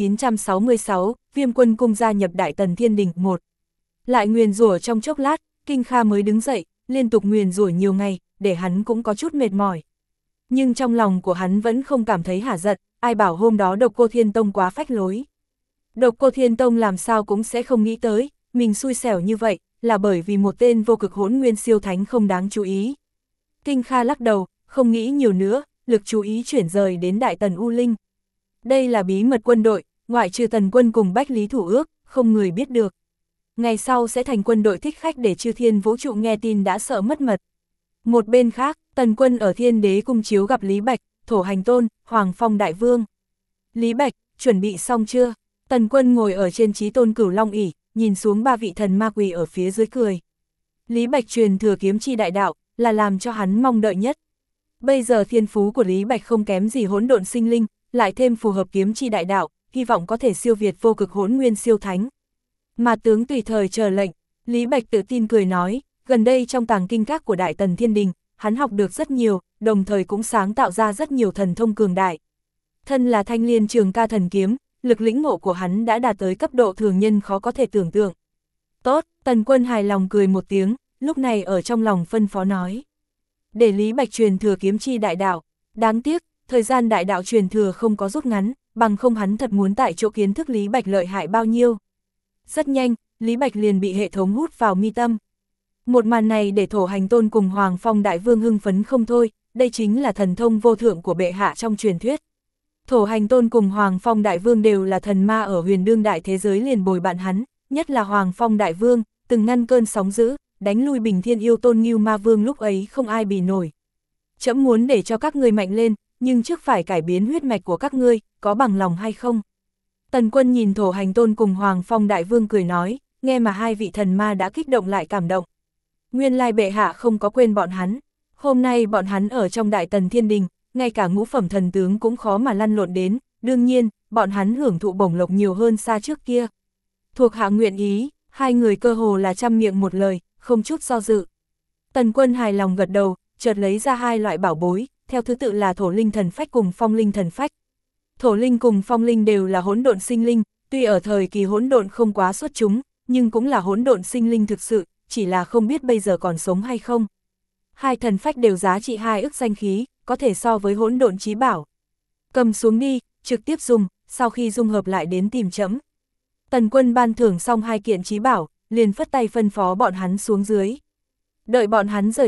1966, Viêm Quân cung gia nhập Đại Tần Thiên Đình 1. Lại nguyền rủa trong chốc lát, Kinh Kha mới đứng dậy, liên tục nguyền rủa nhiều ngày, để hắn cũng có chút mệt mỏi. Nhưng trong lòng của hắn vẫn không cảm thấy hả giận, ai bảo hôm đó Độc Cô Thiên Tông quá phách lối. Độc Cô Thiên Tông làm sao cũng sẽ không nghĩ tới, mình xui xẻo như vậy, là bởi vì một tên vô cực hỗn nguyên siêu thánh không đáng chú ý. Kinh Kha lắc đầu, không nghĩ nhiều nữa, lực chú ý chuyển rời đến Đại Tần U Linh. Đây là bí mật quân đội, ngoại trừ Tần Quân cùng Bách Lý Thủ Ước, không người biết được. Ngày sau sẽ thành quân đội thích khách để Chư Thiên Vũ Trụ nghe tin đã sợ mất mật. Một bên khác, Tần Quân ở Thiên Đế cung chiếu gặp Lý Bạch, Thổ Hành Tôn, Hoàng Phong Đại Vương. Lý Bạch, chuẩn bị xong chưa? Tần Quân ngồi ở trên Chí Tôn Cửu Long ỷ, nhìn xuống ba vị thần ma quỷ ở phía dưới cười. Lý Bạch truyền thừa kiếm chi đại đạo, là làm cho hắn mong đợi nhất. Bây giờ thiên phú của Lý Bạch không kém gì hỗn độn sinh linh, lại thêm phù hợp kiếm chi đại đạo, hy vọng có thể siêu việt vô cực hỗn nguyên siêu thánh. Mà tướng tùy thời chờ lệnh, Lý Bạch tự tin cười nói, gần đây trong tàng kinh các của Đại Tần Thiên Đình, hắn học được rất nhiều, đồng thời cũng sáng tạo ra rất nhiều thần thông cường đại. Thân là Thanh Liên Trường Ca thần kiếm, lực lĩnh ngộ của hắn đã đạt tới cấp độ thường nhân khó có thể tưởng tượng. Tốt, Tần Quân hài lòng cười một tiếng, lúc này ở trong lòng phân phó nói. Để Lý Bạch truyền thừa kiếm chi đại đạo, đáng tiếc, thời gian đại đạo truyền thừa không có rút ngắn, bằng không hắn thật muốn tại chỗ kiến thức Lý Bạch lợi hại bao nhiêu. Rất nhanh, Lý Bạch liền bị hệ thống hút vào mi tâm. Một màn này để Thổ Hành Tôn cùng Hoàng Phong Đại Vương hưng phấn không thôi, đây chính là thần thông vô thượng của bệ hạ trong truyền thuyết. Thổ Hành Tôn cùng Hoàng Phong Đại Vương đều là thần ma ở huyền đương đại thế giới liền bồi bạn hắn, nhất là Hoàng Phong Đại Vương, từng ngăn cơn sóng dữ, đánh lui Bình Thiên Yêu Tôn Ngưu Ma Vương lúc ấy không ai bì nổi. Trẫm muốn để cho các ngươi mạnh lên, nhưng trước phải cải biến huyết mạch của các ngươi, có bằng lòng hay không? Tần Quân nhìn Thổ Hành Tôn cùng Hoàng Phong Đại Vương cười nói, nghe mà hai vị thần ma đã kích động lại cảm động. Nguyên lai bệ hạ không có quên bọn hắn, hôm nay bọn hắn ở trong Đại Tần Thiên Đình, ngay cả ngũ phẩm thần tướng cũng khó mà lăn lộn đến, đương nhiên, bọn hắn hưởng thụ bổng lộc nhiều hơn xa trước kia. Thuộc hạ nguyện ý, hai người cơ hồ là trăm miệng một lời, không chút do dự. Tần Quân hài lòng gật đầu, chợt lấy ra hai loại bảo bối, theo thứ tự là Thổ Linh Thần Phách cùng Phong Linh Thần Phách. Thổ Linh cùng Phong Linh đều là hỗn độn sinh linh, tuy ở thời kỳ hỗn độn không quá xuất chúng, nhưng cũng là hỗn độn sinh linh thực sự, chỉ là không biết bây giờ còn sống hay không. Hai thần phách đều giá trị 2 ức danh khí, có thể so với hỗn độn chí bảo. Cầm xuống đi, trực tiếp dùng, sau khi dung hợp lại đến tìm trẫm. Tần Quân ban thưởng xong hai kiện chí bảo, liền phất tay phân phó bọn hắn xuống dưới. Đợi bọn hắn rời đi,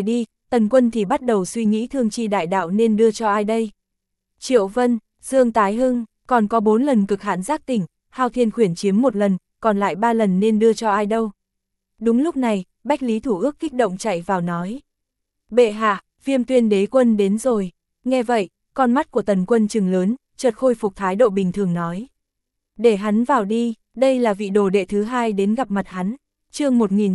Tần Quân thì bắt đầu suy nghĩ thương chi đại đạo nên đưa cho ai đây. Triệu Vân, Dương Tái Hưng, còn có 4 lần cực hạn giác tỉnh, Hao Thiên Khuyển chiếm 1 lần, còn lại 3 lần nên đưa cho ai đâu. Đúng lúc này, Bách Lý Thủ Ước kích động chạy vào nói. Bệ hạ, Viêm Tuyên Đế Quân đến rồi. Nghe vậy, con mắt của Tần Quân trừng lớn, chợt khôi phục thái độ bình thường nói. Để hắn vào đi, đây là vị đồ đệ thứ 2 đến gặp mặt hắn. Chương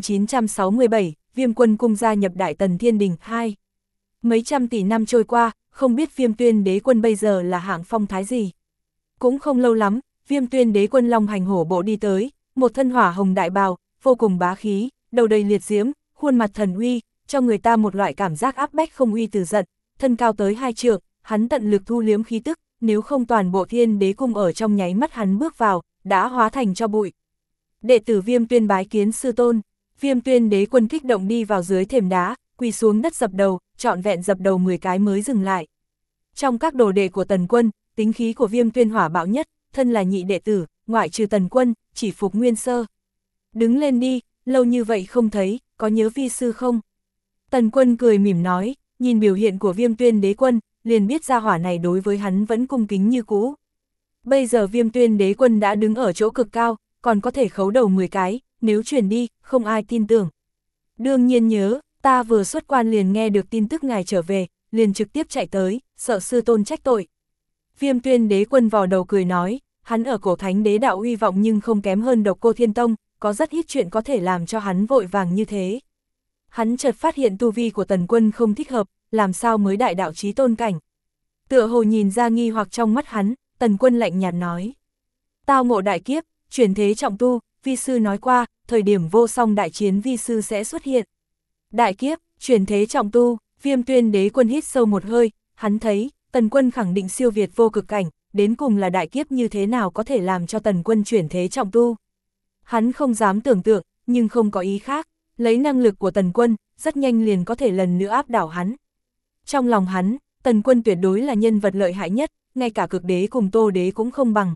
1967, Viêm Quân Cung gia nhập Đại Tần Thiên Đình 2. Mấy trăm tỷ năm trôi qua, không biết Viêm Tuyên Đế Quân bây giờ là hạng phong thái gì. Cũng không lâu lắm, Viêm Tuyên Đế Quân long hành hổ bộ đi tới, một thân hỏa hồng đại bào, vô cùng bá khí, đầu đầy liệt diễm, khuôn mặt thần uy, cho người ta một loại cảm giác áp bách không uy từ giận, thân cao tới 2 trượng, hắn tận lực thu liếm khí tức, nếu không toàn bộ Thiên Đế Cung ở trong nháy mắt hắn bước vào, đã hóa thành cho bụi. Đệ tử Viêm Tuyên bái kiến sư tôn. Viêm Tuyên Đế Quân kích động đi vào dưới thềm đá, quỳ xuống đất dập đầu, trọn vẹn dập đầu 10 cái mới dừng lại. Trong các đồ đệ của Tần Quân, tính khí của Viêm Tuyên hỏa bạo nhất, thân là nhị đệ tử, ngoại trừ Tần Quân, chỉ phục Nguyên Sơ. Đứng lên đi, lâu như vậy không thấy, có nhớ vi sư không? Tần Quân cười mỉm nói, nhìn biểu hiện của Viêm Tuyên Đế Quân, liền biết gia hỏa này đối với hắn vẫn cung kính như cũ. Bây giờ Viêm Tuyên Đế Quân đã đứng ở chỗ cực cao, còn có thể khấu đầu 10 cái, nếu chuyển đi, không ai tin tưởng. Đương nhiên nhớ, ta vừa xuất quan liền nghe được tin tức ngài trở về, liền trực tiếp chạy tới, sợ sư tôn trách tội. Viêm Tuyên Đế Quân vò đầu cười nói, hắn ở cổ thánh đế đạo uy vọng nhưng không kém hơn Độc Cô Thiên Tông, có rất ít chuyện có thể làm cho hắn vội vàng như thế. Hắn chợt phát hiện tu vi của Tần Quân không thích hợp, làm sao mới đại đạo chí tôn cảnh. Tựa hồ nhìn ra nghi hoặc trong mắt hắn, Tần Quân lạnh nhạt nói. Tao ngộ đại kiếp, chuyển thế trọng tu, vi sư nói qua, thời điểm vô song đại chiến vi sư sẽ xuất hiện. Đại kiếp, chuyển thế trọng tu, Viêm Tuyên Đế Quân hít sâu một hơi, hắn thấy, Tần Quân khẳng định siêu việt vô cực cảnh, đến cùng là đại kiếp như thế nào có thể làm cho Tần Quân chuyển thế trọng tu. Hắn không dám tưởng tượng, nhưng không có ý khác, lấy năng lực của Tần Quân, rất nhanh liền có thể lần nữa áp đảo hắn. Trong lòng hắn, Tần Quân tuyệt đối là nhân vật lợi hại nhất, ngay cả Cực Đế cùng Tô Đế cũng không bằng.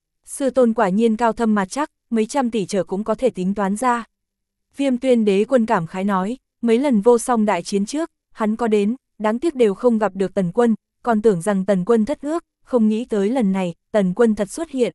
Sư tôn quả nhiên cao thâm mà chắc, mấy trăm tỷ trở cũng có thể tính toán ra. Viêm Tuyên Đế Quân cảm khái nói, mấy lần vô song đại chiến trước, hắn có đến, đáng tiếc đều không gặp được Tần Quân, còn tưởng rằng Tần Quân thất ước, không nghĩ tới lần này, Tần Quân thật xuất hiện.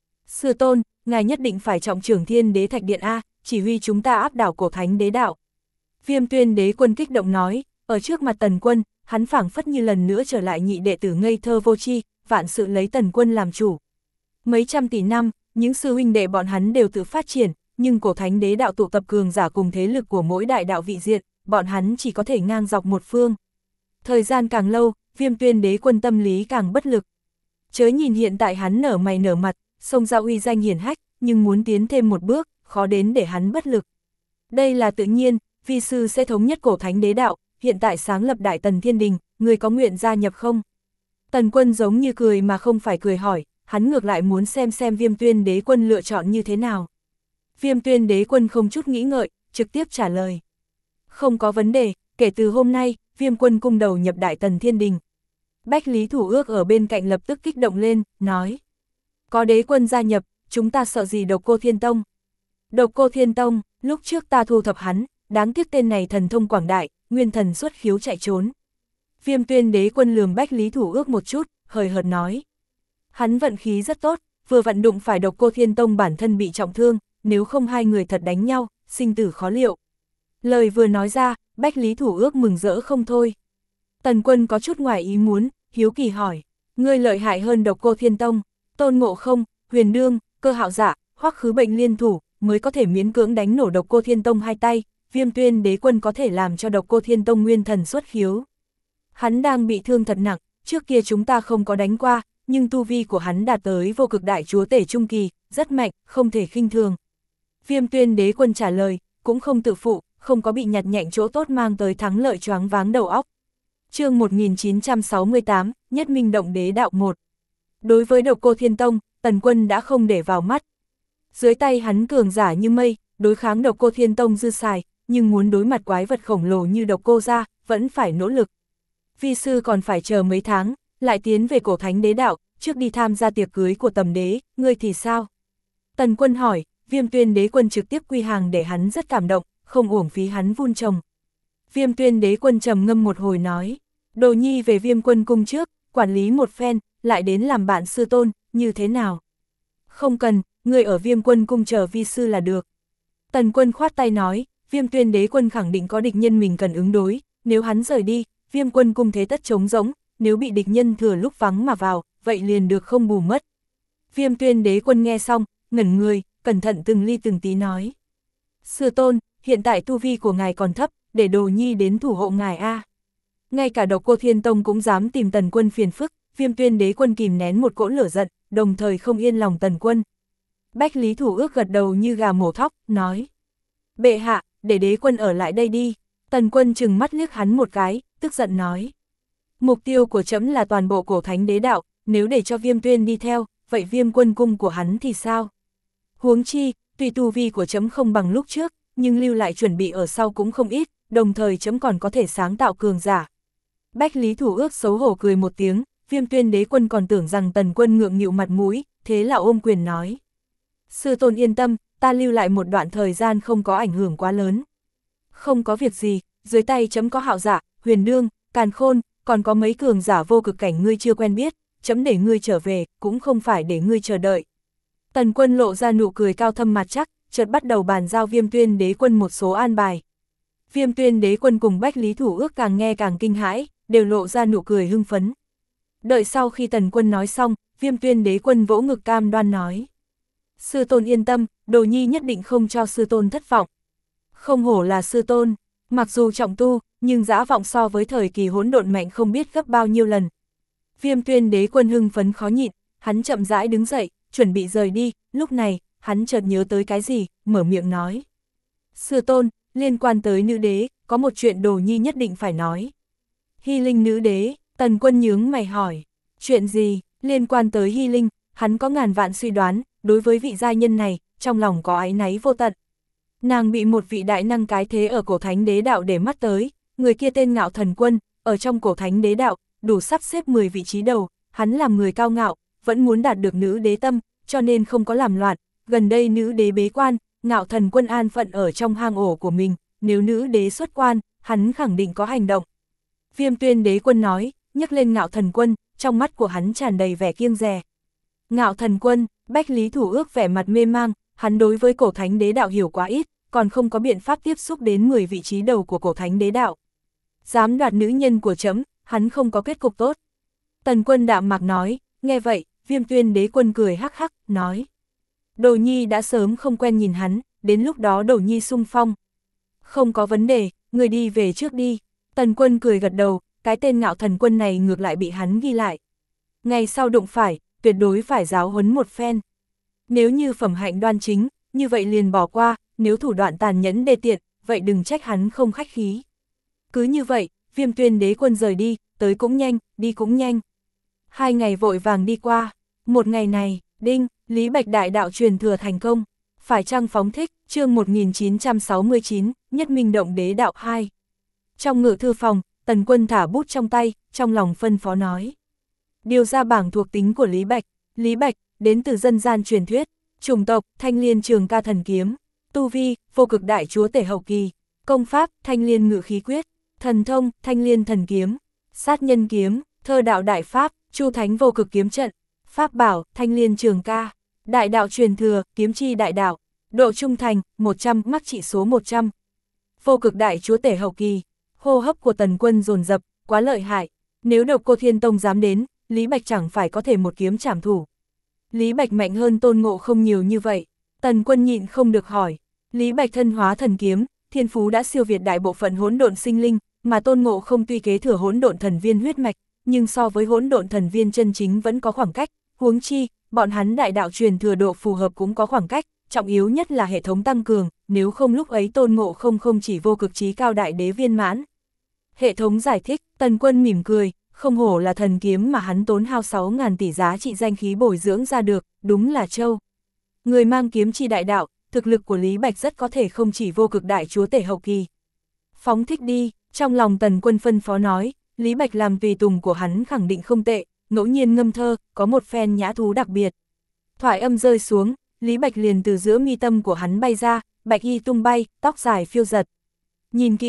Sư tôn, ngài nhất định phải trọng trưởng Thiên Đế Thạch Điện A, chỉ huy chúng ta áp đảo cổ thánh đế đạo. Viêm Tuyên Đế Quân kích động nói, ở trước mặt Tần Quân, hắn phảng phất như lần nữa trở lại nhị đệ tử ngây thơ vô tri, vạn sự lấy Tần Quân làm chủ. Mấy trăm tỷ năm, những sư huynh đệ bọn hắn đều tự phát triển, nhưng cổ thánh đế đạo tụ tập cường giả cùng thế lực của mỗi đại đạo vị diện, bọn hắn chỉ có thể ngang dọc một phương. Thời gian càng lâu, Viêm Tuyên Đế Quân tâm lý càng bất lực. Chớ nhìn hiện tại hắn nở mày nở mặt, xông ra uy danh hiển hách, nhưng muốn tiến thêm một bước, khó đến để hắn bất lực. Đây là tự nhiên, vi sư sẽ thống nhất cổ thánh đế đạo, hiện tại sáng lập Đại Tần Thiên Đình, người có nguyện gia nhập không? Tần Quân giống như cười mà không phải cười hỏi, hắn ngược lại muốn xem Viêm Tuyên Đế Quân lựa chọn như thế nào. Viêm Tuyên Đế Quân không chút nghĩ ngợi, trực tiếp trả lời. Không có vấn đề, kể từ hôm nay, Viêm Quân cung đầu nhập Đại Tần Thiên Đình. Bách Lý Thủ Ước ở bên cạnh lập tức kích động lên, nói. Có đế quân gia nhập, chúng ta sợ gì Độc Cô Thiên Tông? Độc Cô Thiên Tông, lúc trước ta thu thập hắn, đáng tiếc tên này thần thông quảng đại, nguyên thần xuất khiếu chạy trốn. Viêm Tuyên Đế Quân lườm Bách Lý Thủ Ước một chút, hời hợt nói. Hắn vận khí rất tốt, vừa vặn đụng phải Độc Cô Thiên Tông bản thân bị trọng thương, nếu không hai người thật đánh nhau, sinh tử khó liệu. Lời vừa nói ra, Bách Lý Thủ Ước mừng rỡ không thôi. Tần Quân có chút ngoài ý muốn, hiếu kỳ hỏi, ngươi lợi hại hơn Độc Cô Thiên Tông, Tôn Ngộ Không, Huyền Đương, Cơ Hạo Dạ, Hoắc Khứ Bệnh liên thủ, mới có thể miễn cưỡng đánh nổ Độc Cô Thiên Tông hai tay, Viêm Tuyên Đế Quân có thể làm cho Độc Cô Thiên Tông nguyên thần xuất khiếu. Hắn đang bị thương thật nặng, trước kia chúng ta không có đánh qua, nhưng tu vi của hắn đạt tới vô cực đại chúa tể trung kỳ, rất mạnh, không thể khinh thường. Viêm Tuyên Đế Quân trả lời, cũng không tự phụ, không có bị nhặt nhạnh chỗ tốt mang tới thắng lợi choáng váng đầu óc. Chương 1968, Nhất Minh Động Đế Đạo 1. Đối với Độc Cô Thiên Tông, Tần Quân đã không để vào mắt. Dưới tay hắn cường giả như mây, đối kháng Độc Cô Thiên Tông dư xài, nhưng muốn đối mặt quái vật khổng lồ như Độc Cô ra, vẫn phải nỗ lực. Vi sư còn phải chờ mấy tháng, lại tiến về cổ thánh đế đạo, trước đi tham gia tiệc cưới của Tầm Đế, ngươi thì sao? Tần Quân hỏi, Viêm Tuyên Đế Quân trực tiếp quy hàng để hắn rất cảm động, không uổng phí hắn vun trồng. Viêm Tuyên Đế Quân trầm ngâm một hồi nói, Đồ Nhi về Viêm Quân cung trước, quản lý một phen, lại đến làm bạn sư tôn, như thế nào? Không cần, người ở Viêm Quân cung chờ vi sư là được. Tần Quân khoát tay nói, Viêm Tuyên Đế Quân khẳng định có địch nhân mình cần ứng đối, nếu hắn rời đi, Viêm Quân cung thế tất trống rỗng, nếu bị địch nhân thừa lúc vắng mà vào, vậy liền được không bù mất. Viêm Tuyên Đế Quân nghe xong, ngẩn người, cẩn thận từng ly từng tí nói. Sư tôn, hiện tại tu vi của ngài còn thấp, để Đồ Nhi đến thủ hộ ngài a. Ngay cả Độc Cô Thiên Tông cũng dám tìm Tần Quân phiền phức, Viêm Tuyên Đế Quân kìm nén một cỗ lửa giận, đồng thời không yên lòng Tần Quân. Bách Lý Thủ Ước gật đầu như gà mổ thóc, nói. Bệ hạ, để Đế Quân ở lại đây đi. Tần Quân trừng mắt liếc hắn một cái, tức giận nói. Mục tiêu của trẫm là toàn bộ Cổ Thánh Đế đạo, nếu để cho Viêm Tuyên đi theo, vậy Viêm Quân cung của hắn thì sao? Huống chi, tuy tu vi của trẫm không bằng lúc trước, nhưng lưu lại chuẩn bị ở sau cũng không ít, đồng thời trẫm còn có thể sáng tạo cường giả. Bách Lý Thủ Ước xấu hổ cười một tiếng, Viêm Tuyên Đế Quân còn tưởng rằng Tần Quân ngượng nghịu mặt mũi, thế là ôm quyền nói. Sư tôn yên tâm, ta lưu lại một đoạn thời gian không có ảnh hưởng quá lớn. Không có việc gì, dưới tay trẫm có Hạo Giả, Huyền Đương, Càn Khôn, còn có mấy cường giả vô cực cảnh ngươi chưa quen biết, trẫm để ngươi trở về, cũng không phải để ngươi chờ đợi. Tần Quân lộ ra nụ cười cao thâm mặt chắc, chợt bắt đầu bàn giao Viêm Tuyên Đế Quân một số an bài. Viêm Tuyên Đế Quân cùng Bách Lý Thủ Ước càng nghe càng kinh hãi, đều lộ ra nụ cười hưng phấn. Đợi sau khi Tần Quân nói xong, Viêm Tuyên Đế Quân vỗ ngực cam đoan nói. Sư tôn yên tâm, Đồ Nhi nhất định không cho sư tôn thất vọng. Không hổ là sư tôn, mặc dù trọng tu, nhưng dã vọng so với thời kỳ hỗn độn mạnh không biết gấp bao nhiêu lần. Viêm Tuyên Đế Quân hưng phấn khó nhịn, hắn chậm rãi đứng dậy, chuẩn bị rời đi, lúc này, hắn chợt nhớ tới cái gì, mở miệng nói. Sư tôn, liên quan tới nữ đế, có một chuyện Đồ Nhi nhất định phải nói. Hy Linh nữ đế, Tần Quân nhướng mày hỏi, chuyện gì, liên quan tới Hy Linh, hắn có ngàn vạn suy đoán, đối với vị giai nhân này, trong lòng có áy náy vô tận. Nàng bị một vị đại năng cái thế ở Cổ Thánh Đế đạo để mắt tới, người kia tên Ngạo Thần Quân, ở trong Cổ Thánh Đế đạo, đủ sắp xếp 10 vị trí đầu, hắn làm người cao ngạo, vẫn muốn đạt được nữ đế tâm, cho nên không có làm loạn, gần đây nữ đế bế quan, Ngạo Thần Quân an phận ở trong hang ổ của mình, nếu nữ đế xuất quan, hắn khẳng định có hành động. Viêm Tuyên Đế Quân nói, nhắc lên Ngạo Thần Quân, trong mắt của hắn tràn đầy vẻ kiêng dè. Ngạo Thần Quân, Bách Lý Thủ Ước vẻ mặt mê mang, hắn đối với Cổ Thánh Đế đạo hiểu quá ít, còn không có biện pháp tiếp xúc đến 10 vị trí đầu của Cổ Thánh Đế đạo. Dám đoạt nữ nhân của trẫm, hắn không có kết cục tốt. Tần Quân đạm mạc nói, nghe vậy, Viêm Tuyên Đế Quân cười hắc hắc, nói. Đồ Nhi đã sớm không quen nhìn hắn, đến lúc đó Đồ Nhi xung phong. Không có vấn đề, người đi về trước đi. Tần Quân cười gật đầu, cái tên Ngạo Thần Quân này ngược lại bị hắn ghi lại. Ngày sau đụng phải, tuyệt đối phải giáo huấn một phen. Nếu như phẩm hạnh đoan chính, như vậy liền bỏ qua, nếu thủ đoạn tàn nhẫn đê tiện, vậy đừng trách hắn không khách khí. Cứ như vậy, Viêm Tuyên Đế Quân rời đi, tới cũng nhanh, đi cũng nhanh. 2 ngày vội vàng đi qua, một ngày này, đinh, Lý Bạch đại đạo truyền thừa thành công. Phải chăng phóng thích, chương 1969, Nhất Minh Động Đế đạo 2. Trong ngự thư phòng, Tần Quân thả bút trong tay, trong lòng phân phó nói. Điều ra bảng thuộc tính của Lý Bạch. Lý Bạch, đến từ dân gian truyền thuyết, chủng tộc, Thanh Liên Trường Ca Thần Kiếm, tu vi, vô cực đại chúa tể hậu kỳ, công pháp, Thanh Liên Ngự Khí Quyết, thần thông, Thanh Liên Thần Kiếm, sát nhân kiếm, thơ đạo đại pháp, Chu Thánh Vô Cực Kiếm Trận, pháp bảo, Thanh Liên Trường Ca, đại đạo truyền thừa, kiếm chi đại đạo, độ trung thành, 100, mắc trị số 100. Vô cực đại chúa tể hậu kỳ, hô hấp của Tần Quân dồn dập, quá lợi hại, nếu Độc Cô Thiên Tông dám đến, Lý Bạch chẳng phải có thể một kiếm trảm thủ. Lý Bạch mạnh hơn Tôn Ngộ không nhiều như vậy, Tần Quân nhịn không được hỏi. Lý Bạch thân hóa thần kiếm, thiên phú đã siêu việt đại bộ phận hỗn độn sinh linh, mà Tôn Ngộ không tuy kế thừa hỗn độn thần viên huyết mạch, nhưng so với hỗn độn thần viên chân chính vẫn có khoảng cách, huống chi, bọn hắn đại đạo truyền thừa độ phù hợp cũng có khoảng cách, trọng yếu nhất là hệ thống tăng cường, nếu không lúc ấy Tôn Ngộ không chỉ vô cực chí cao đại đế viên mãn. Hệ thống giải thích, Tần Quân mỉm cười, không hổ là thần kiếm mà hắn tốn hao 6.000 tỷ giá trị danh khí bồi dưỡng ra được, đúng là châu. Người mang kiếm chi đại đạo, thực lực của Lý Bạch rất có thể không chỉ vô cực đại chúa tể hậu kỳ. Phóng thích đi, trong lòng Tần Quân phân phó nói, Lý Bạch làm tùy tùng của hắn khẳng định không tệ, ngẫu nhiên ngâm thơ, có một phen nhã thú đặc biệt. Thoại âm rơi xuống, Lý Bạch liền từ giữa mi tâm của hắn bay ra, bạch y tung bay, tóc dài phiêu giật. Nhìn kỹ,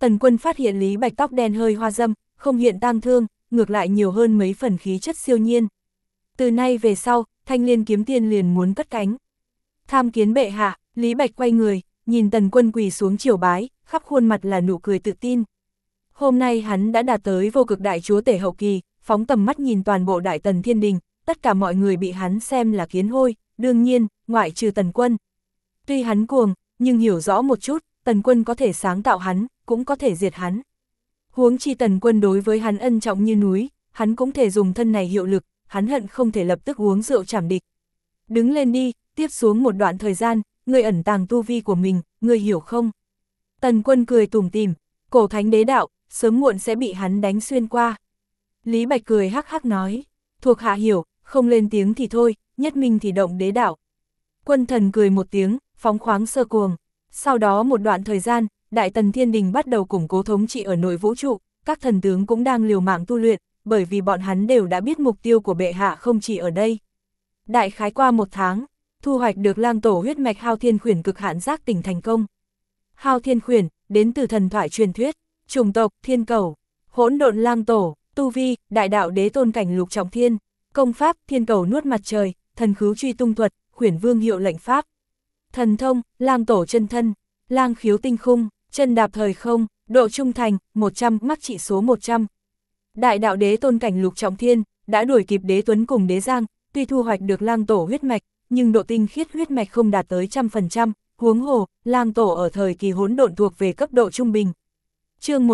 Tần Quân phát hiện Lý Bạch tóc đen hơi hoa râm, không hiện tang thương, ngược lại nhiều hơn mấy phần khí chất siêu nhiên. Từ nay về sau, Thanh Liên kiếm tiên liền muốn cất cánh. Tham kiến bệ hạ, Lý Bạch quay người, nhìn Tần Quân quỳ xuống triều bái, khắp khuôn mặt là nụ cười tự tin. Hôm nay hắn đã đạt tới vô cực đại chúa tể hậu kỳ, phóng tầm mắt nhìn toàn bộ đại tần thiên đình, tất cả mọi người bị hắn xem là kiến hôi, đương nhiên, ngoại trừ Tần Quân. Tuy hắn cuồng, nhưng hiểu rõ một chút, Tần Quân có thể sáng tạo hắn, cũng có thể diệt hắn. Huống chi Tần Quân đối với hắn ân trọng như núi, hắn cũng thể dùng thân này hiệu lực, hắn hận không thể lập tức uống rượu chảm địch. Đứng lên đi, tiếp xuống một đoạn thời gian, ngươi ẩn tàng tu vi của mình, ngươi hiểu không? Tần Quân cười tủm tỉm, cổ thánh đế đạo, sớm muộn sẽ bị hắn đánh xuyên qua. Lý Bạch cười hắc hắc nói, thuộc hạ hiểu, không lên tiếng thì thôi, nhất minh thì động đế đạo. Quân thần cười một tiếng, phóng khoáng sơ cuồng. Sau đó một đoạn thời gian, Đại Tần Thiên Đình bắt đầu củng cố thống trị ở nội vũ trụ, các thần tướng cũng đang liều mạng tu luyện, bởi vì bọn hắn đều đã biết mục tiêu của bệ hạ không chỉ ở đây. Đại khái qua một tháng, thu hoạch được lang tổ huyết mạch Hao Thiên Khuyển cực hạn giác tỉnh thành công. Hao Thiên Khuyển, đến từ thần thoại truyền thuyết, chủng tộc, thiên cầu, hỗn độn lang tổ, tu vi, đại đạo đế tôn cảnh lục trọng thiên, công pháp, thiên cầu nuốt mặt trời, thần khứu truy tung thuật, khuyển vương hiệu lệnh pháp. Thần thông, lang tổ chân thân, lang khiếu tinh khung, chân đạp thời không, độ trung thành, 100, mắc trị số 100. Đại đạo đế tôn cảnh lục trọng thiên, đã đuổi kịp đế tuấn cùng đế giang, tuy thu hoạch được lang tổ huyết mạch, nhưng độ tinh khiết huyết mạch không đạt tới 100%, huống hồ, lang tổ ở thời kỳ hỗn độn thuộc về cấp độ trung bình. Chương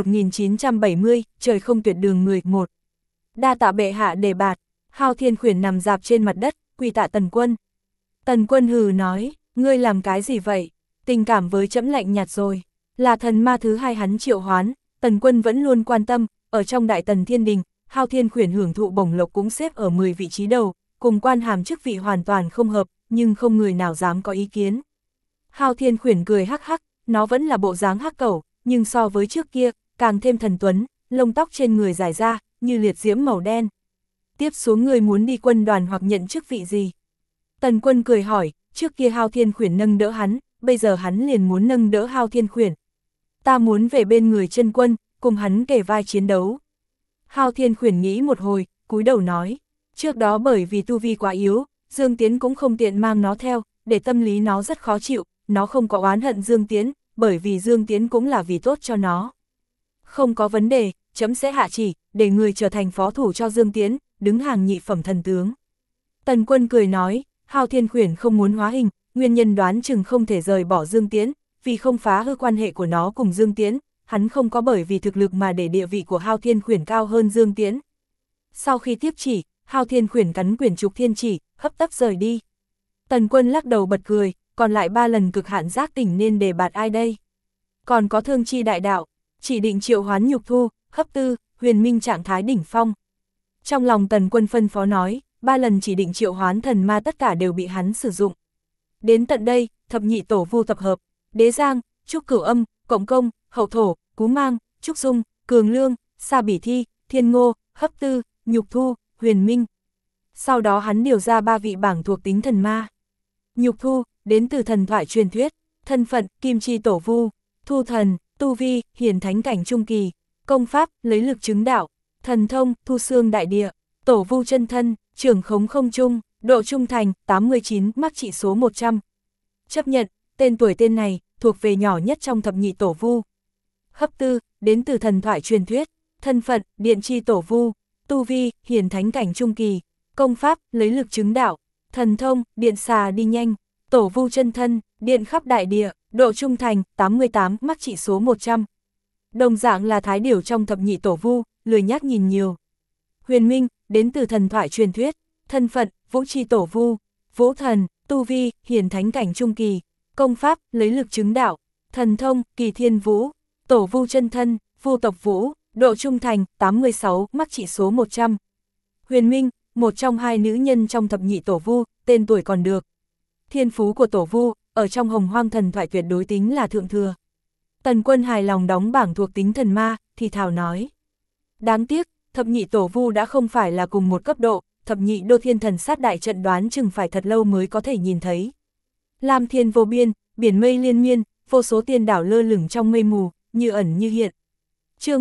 1970, trời không tuyệt đường 11. Đa tạ bệ hạ đề bạt, Hao Thiên Khuyển nằm dạp trên mặt đất, quỳ tạ Tần Quân. Tần Quân hừ nói, ngươi làm cái gì vậy? Tình cảm với trẫm lạnh nhạt rồi. Là thần ma thứ hai hắn triệu hoán, Tần Quân vẫn luôn quan tâm, ở trong Đại Tần Thiên Đình, Hao Thiên Khuyển hưởng thụ bổng lộc cũng xếp ở 10 vị trí đầu, cùng quan hàm chức vị hoàn toàn không hợp, nhưng không người nào dám có ý kiến. Hao Thiên Khuyển cười hắc hắc, nó vẫn là bộ dáng hắc cẩu, nhưng so với trước kia, càng thêm thần tuấn, lông tóc trên người dài ra, như liệt diễm màu đen. Tiếp xuống người muốn đi quân đoàn hoặc nhận chức vị gì? Tần Quân cười hỏi, trước kia Hao Thiên Khuyển nâng đỡ hắn, bây giờ hắn liền muốn nâng đỡ Hao Thiên Khuyển. Ta muốn về bên người chân quân, cùng hắn kề vai chiến đấu. Hao Thiên Khuyển nghĩ một hồi, cúi đầu nói, trước đó bởi vì tu vi quá yếu, Dương Tiến cũng không tiện mang nó theo, để tâm lý nó rất khó chịu, nó không có oán hận Dương Tiến, bởi vì Dương Tiến cũng là vì tốt cho nó. Không có vấn đề, trẫm sẽ hạ chỉ, để người trở thành phó thủ cho Dương Tiến, đứng hàng nhị phẩm thần tướng. Tần Quân cười nói, Hao Thiên Khuyển không muốn hóa hình, nguyên nhân đoán chừng không thể rời bỏ Dương Tiến, vì không phá hư quan hệ của nó cùng Dương Tiến, hắn không có bởi vì thực lực mà để địa vị của Hao Thiên Khuyển cao hơn Dương Tiến. Sau khi tiếp chỉ, Hao Thiên Khuyển cắn quyển trục thiên chỉ, hấp tấp rời đi. Tần Quân lắc đầu bật cười, còn lại 3 lần cực hạn giác tỉnh nên đề bạt ai đây? Còn có Thương Chi đại đạo, chỉ định triệu hoán Nhục Thu, Hấp Tư, Huyền Minh trạng thái đỉnh phong. Trong lòng Tần Quân phân phó nói, 3 lần chỉ định triệu hoán thần ma tất cả đều bị hắn sử dụng. Đến tận đây, thập nhị tổ vu tập hợp, Đế Giang, Trúc Cửu Âm, Cộng Công, Hậu Thổ, Cú Mang, Trúc Dung, Cường Lương, Sa Bỉ Thi, Thiên Ngô, Hấp Tư, Nhục Thu, Huyền Minh. Sau đó hắn điều ra 3 vị bảng thuộc tính thần ma. Nhục Thu, đến từ thần thoại truyền thuyết, thân phận, Kim Chi Tổ Vu, Thu Thần, tu vi, hiển thánh cảnh trung kỳ, công pháp, lấy lực chứng đạo, thần thông, thu xương đại địa, Tổ Vu chân thân, trưởng khống không trung, độ trung thành, 89, mắc trị số 100. Chấp nhận, tên tuổi tên này, thuộc về nhỏ nhất trong thập nhị Tổ Vu. Hấp Tư, đến từ thần thoại truyền thuyết, thân phận, Điện Chi Tổ Vu, tu vi, hiển thánh cảnh trung kỳ, công pháp, lấy lực chứng đạo, thần thông, điện xà đi nhanh, Tổ Vu chân thân, điện khắp đại địa, độ trung thành, 88, mắc trị số 100. Đồng dạng là thái điểu trong thập nhị Tổ Vu, lười nhác nhìn nhiều. Huyền Minh, đến từ thần thoại truyền thuyết, thân phận, Vũ Chi Tổ Vu, Vũ Thần, tu vi, hiển thánh cảnh trung kỳ, công pháp, lấy lực chứng đạo, thần thông, Kỳ Thiên Vũ, Tổ Vu chân thân, Vu tộc Vũ, độ trung thành, 86, mắc trị số 100. Huyền Minh, một trong 2 nữ nhân trong thập nhị Tổ Vu, tên tuổi còn được. Thiên phú của Tổ Vu, ở trong Hồng Hoang thần thoại tuyệt đối tính là thượng thừa. Tần Quân hài lòng đóng bảng thuộc tính thần ma, thì thào nói. Đáng tiếc, thập nhị Tổ Vu đã không phải là cùng một cấp độ, thập nhị đô thiên thần sát đại trận đoán chừng phải thật lâu mới có thể nhìn thấy. Lam thiên vô biên, biển mây liên miên, vô số tiên đảo lơ lửng trong mây mù, như ẩn như hiện. Chương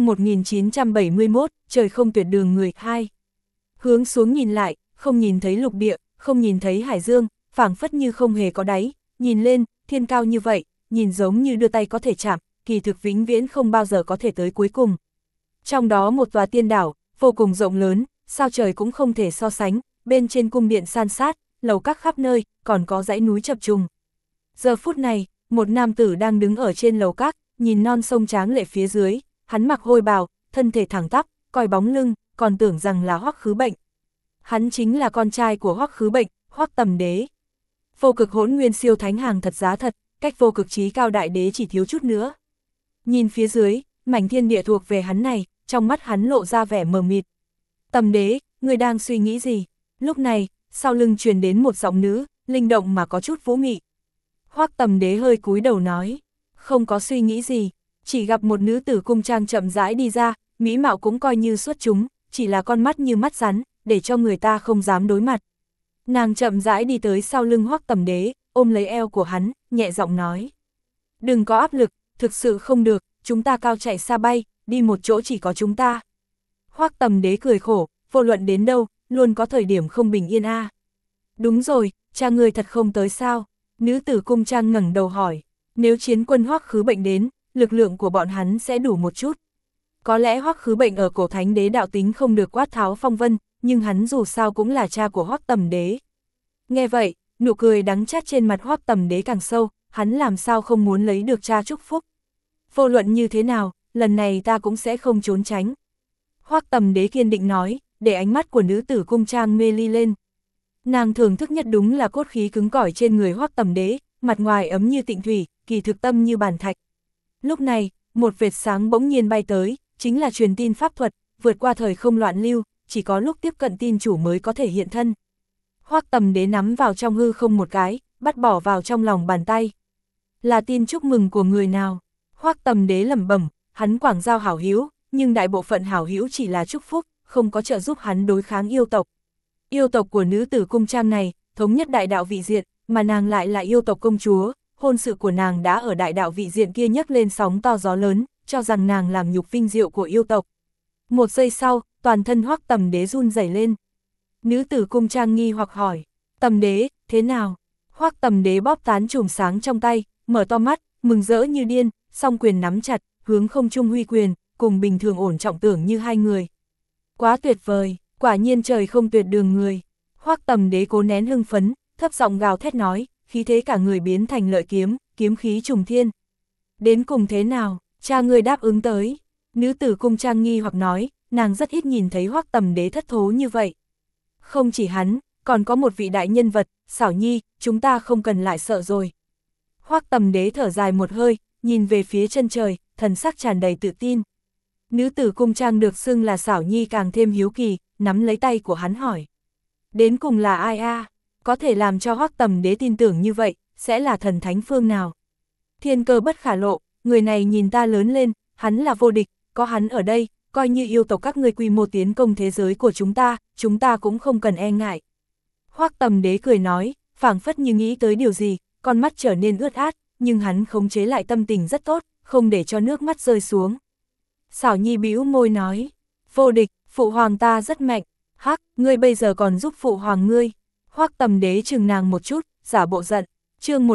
1971, trời không tuyệt đường người 2. Hướng xuống nhìn lại, không nhìn thấy lục địa, không nhìn thấy hải dương, phảng phất như không hề có đáy, nhìn lên, thiên cao như vậy, nhìn giống như đưa tay có thể chạm, kỳ thực vĩnh viễn không bao giờ có thể tới cuối cùng. Trong đó một tòa tiên đảo, vô cùng rộng lớn, sao trời cũng không thể so sánh, bên trên cung điện san sát, lầu các khắp nơi, còn có dãy núi chập trùng. Giờ phút này, một nam tử đang đứng ở trên lầu các, nhìn non sông tráng lệ phía dưới, hắn mặc hôi bào, thân thể thẳng tắp, coi bóng lưng, còn tưởng rằng là Hoắc Khứ Bệnh. Hắn chính là con trai của Hoắc Khứ Bệnh, Hoắc Tầm Đế. Vô cực hỗn nguyên siêu thánh hàng thật giá thật, cách vô cực chí cao đại đế chỉ thiếu chút nữa. Nhìn phía dưới, mảnh thiên địa thuộc về hắn này, trong mắt hắn lộ ra vẻ mờ mịt. Tầm Đế, người đang suy nghĩ gì? Lúc này, sau lưng truyền đến một giọng nữ, linh động mà có chút vũ mị. Hoắc Tầm Đế hơi cúi đầu nói, không có suy nghĩ gì, chỉ gặp một nữ tử cung trang chậm rãi đi ra, mỹ mạo cũng coi như xuất chúng, chỉ là con mắt như mắt rắn, để cho người ta không dám đối mặt. Nàng chậm rãi đi tới sau lưng Hoắc Tầm Đế, ôm lấy eo của hắn, nhẹ giọng nói. Đừng có áp lực, thực sự không được, chúng ta cao chạy xa bay, đi một chỗ chỉ có chúng ta. Hoắc Tầm Đế cười khổ, vô luận đến đâu, luôn có thời điểm không bình yên a. Đúng rồi, cha ngươi thật không tới sao? Nữ tử cung trang ngẩng đầu hỏi. Nếu chiến quân Hoắc Khứ Bệnh đến, lực lượng của bọn hắn sẽ đủ một chút. Có lẽ Hoắc Khứ Bệnh ở cổ thánh đế đạo tính không được quát tháo phong vân, nhưng hắn dù sao cũng là cha của Hoắc Tầm Đế. Nghe vậy, nụ cười đắng chát trên mặt Hoắc Tầm Đế càng sâu, hắn làm sao không muốn lấy được cha chúc phúc. Vô luận như thế nào, lần này ta cũng sẽ không trốn tránh. Hoắc Tầm Đế kiên định nói, để ánh mắt của nữ tử cung trang mê ly lên. Nàng thưởng thức nhất đúng là cốt khí cứng cỏi trên người Hoắc Tầm Đế, mặt ngoài ấm như tịnh thủy, kỳ thực tâm như bàn thạch. Lúc này, một vệt sáng bỗng nhiên bay tới, chính là truyền tin pháp thuật, vượt qua thời không loạn lưu, chỉ có lúc tiếp cận tin chủ mới có thể hiện thân. Hoắc Tầm Đế nắm vào trong hư không một cái, bắt bỏ vào trong lòng bàn tay. Là tin chúc mừng của người nào? Hoắc Tầm Đế lẩm bẩm, hắn quảng giao hảo hữu, nhưng đại bộ phận hảo hữu chỉ là chúc phúc, không có trợ giúp hắn đối kháng yêu tộc. Yêu tộc của nữ tử cung trang này, thống nhất đại đạo vị diện, mà nàng lại là yêu tộc công chúa, hôn sự của nàng đã ở đại đạo vị diện kia nhấc lên sóng to gió lớn, cho rằng nàng làm nhục vinh diệu của yêu tộc. Một giây sau, toàn thân Hoắc Tầm Đế run rẩy lên. Nữ tử cung trang nghi hoặc hỏi, Tầm Đế, thế nào? Hoắc Tầm Đế bóp tán chùm sáng trong tay, mở to mắt, mừng rỡ như điên, song quyền nắm chặt, hướng không trung huy quyền, cùng bình thường ổn trọng tưởng như hai người. Quá tuyệt vời, quả nhiên trời không tuyệt đường người. Hoắc Tầm Đế cố nén hưng phấn, thấp giọng gào thét nói, khí thế cả người biến thành lợi kiếm, kiếm khí trùng thiên. Đến cùng thế nào, cha ngươi đáp ứng tới. Nữ tử cung trang nghi hoặc nói, nàng rất ít nhìn thấy Hoắc Tầm Đế thất thố như vậy. Không chỉ hắn, còn có một vị đại nhân vật, Xảo Nhi, chúng ta không cần lại sợ rồi. Hoắc Tầm Đế thở dài một hơi, nhìn về phía chân trời, thần sắc tràn đầy tự tin. Nữ tử cung trang được xưng là Xảo Nhi càng thêm hiếu kỳ, nắm lấy tay của hắn hỏi. Đến cùng là ai a? Có thể làm cho Hoắc Tầm Đế tin tưởng như vậy, sẽ là thần thánh phương nào? Thiên cơ bất khả lộ, người này nhìn ta lớn lên, hắn là vô địch, có hắn ở đây, coi như yêu tộc các ngươi quy mô tiến công thế giới của chúng ta cũng không cần e ngại. Hoắc Tầm Đế cười nói, phảng phất như nghĩ tới điều gì, con mắt trở nên ướt át, nhưng hắn khống chế lại tâm tình rất tốt, không để cho nước mắt rơi xuống. Xảo Nhi bĩu môi nói, vô địch, phụ hoàng ta rất mạnh, hắc, ngươi bây giờ còn giúp phụ hoàng ngươi. Hoắc Tầm Đế chừng nàng một chút, giả bộ giận. Chương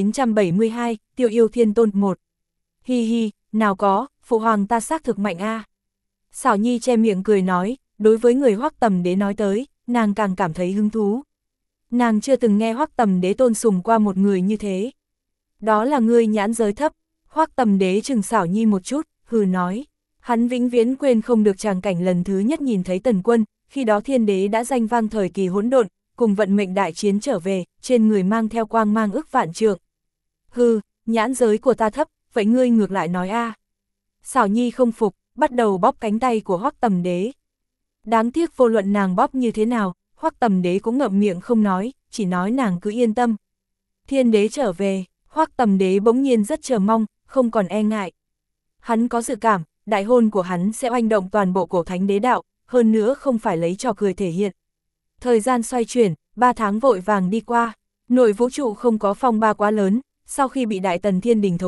1972, Tiêu Yêu Thiên Tôn 1. Hi hi, nào có, phụ hoàng ta xác thực mạnh a. Xảo Nhi che miệng cười nói, đối với người Hoắc Tầm Đế nói tới, nàng càng cảm thấy hứng thú. Nàng chưa từng nghe Hoắc Tầm Đế tôn sùng qua một người như thế. Đó là ngươi nhãn giới thấp. Hoắc Tầm Đế chừng Xảo Nhi một chút, hừ nói. Hắn vĩnh viễn quên không được tràng cảnh lần thứ nhất nhìn thấy Tần Quân, khi đó Thiên Đế đã danh vang thời kỳ hỗn độn, cùng vận mệnh đại chiến trở về, trên người mang theo quang mang ức vạn trượng. Hừ, nhãn giới của ta thấp, vậy ngươi ngược lại nói a. Xảo Nhi không phục, bắt đầu bóp cánh tay của Hoắc Tầm Đế. Đáng tiếc vô luận nàng bóp như thế nào, Hoắc Tầm Đế cũng ngậm miệng không nói, chỉ nói nàng cứ yên tâm. Thiên Đế trở về, Hoắc Tầm Đế bỗng nhiên rất chờ mong, không còn e ngại. Hắn có dự cảm, đại hôn của hắn sẽ oanh động toàn bộ cổ thánh đế đạo, hơn nữa không phải lấy trò cười thể hiện. Thời gian xoay chuyển, 3 tháng vội vàng đi qua, nội vũ trụ không có phong ba quá lớn, sau khi bị Đại Tần Thiên Đình thống nhất,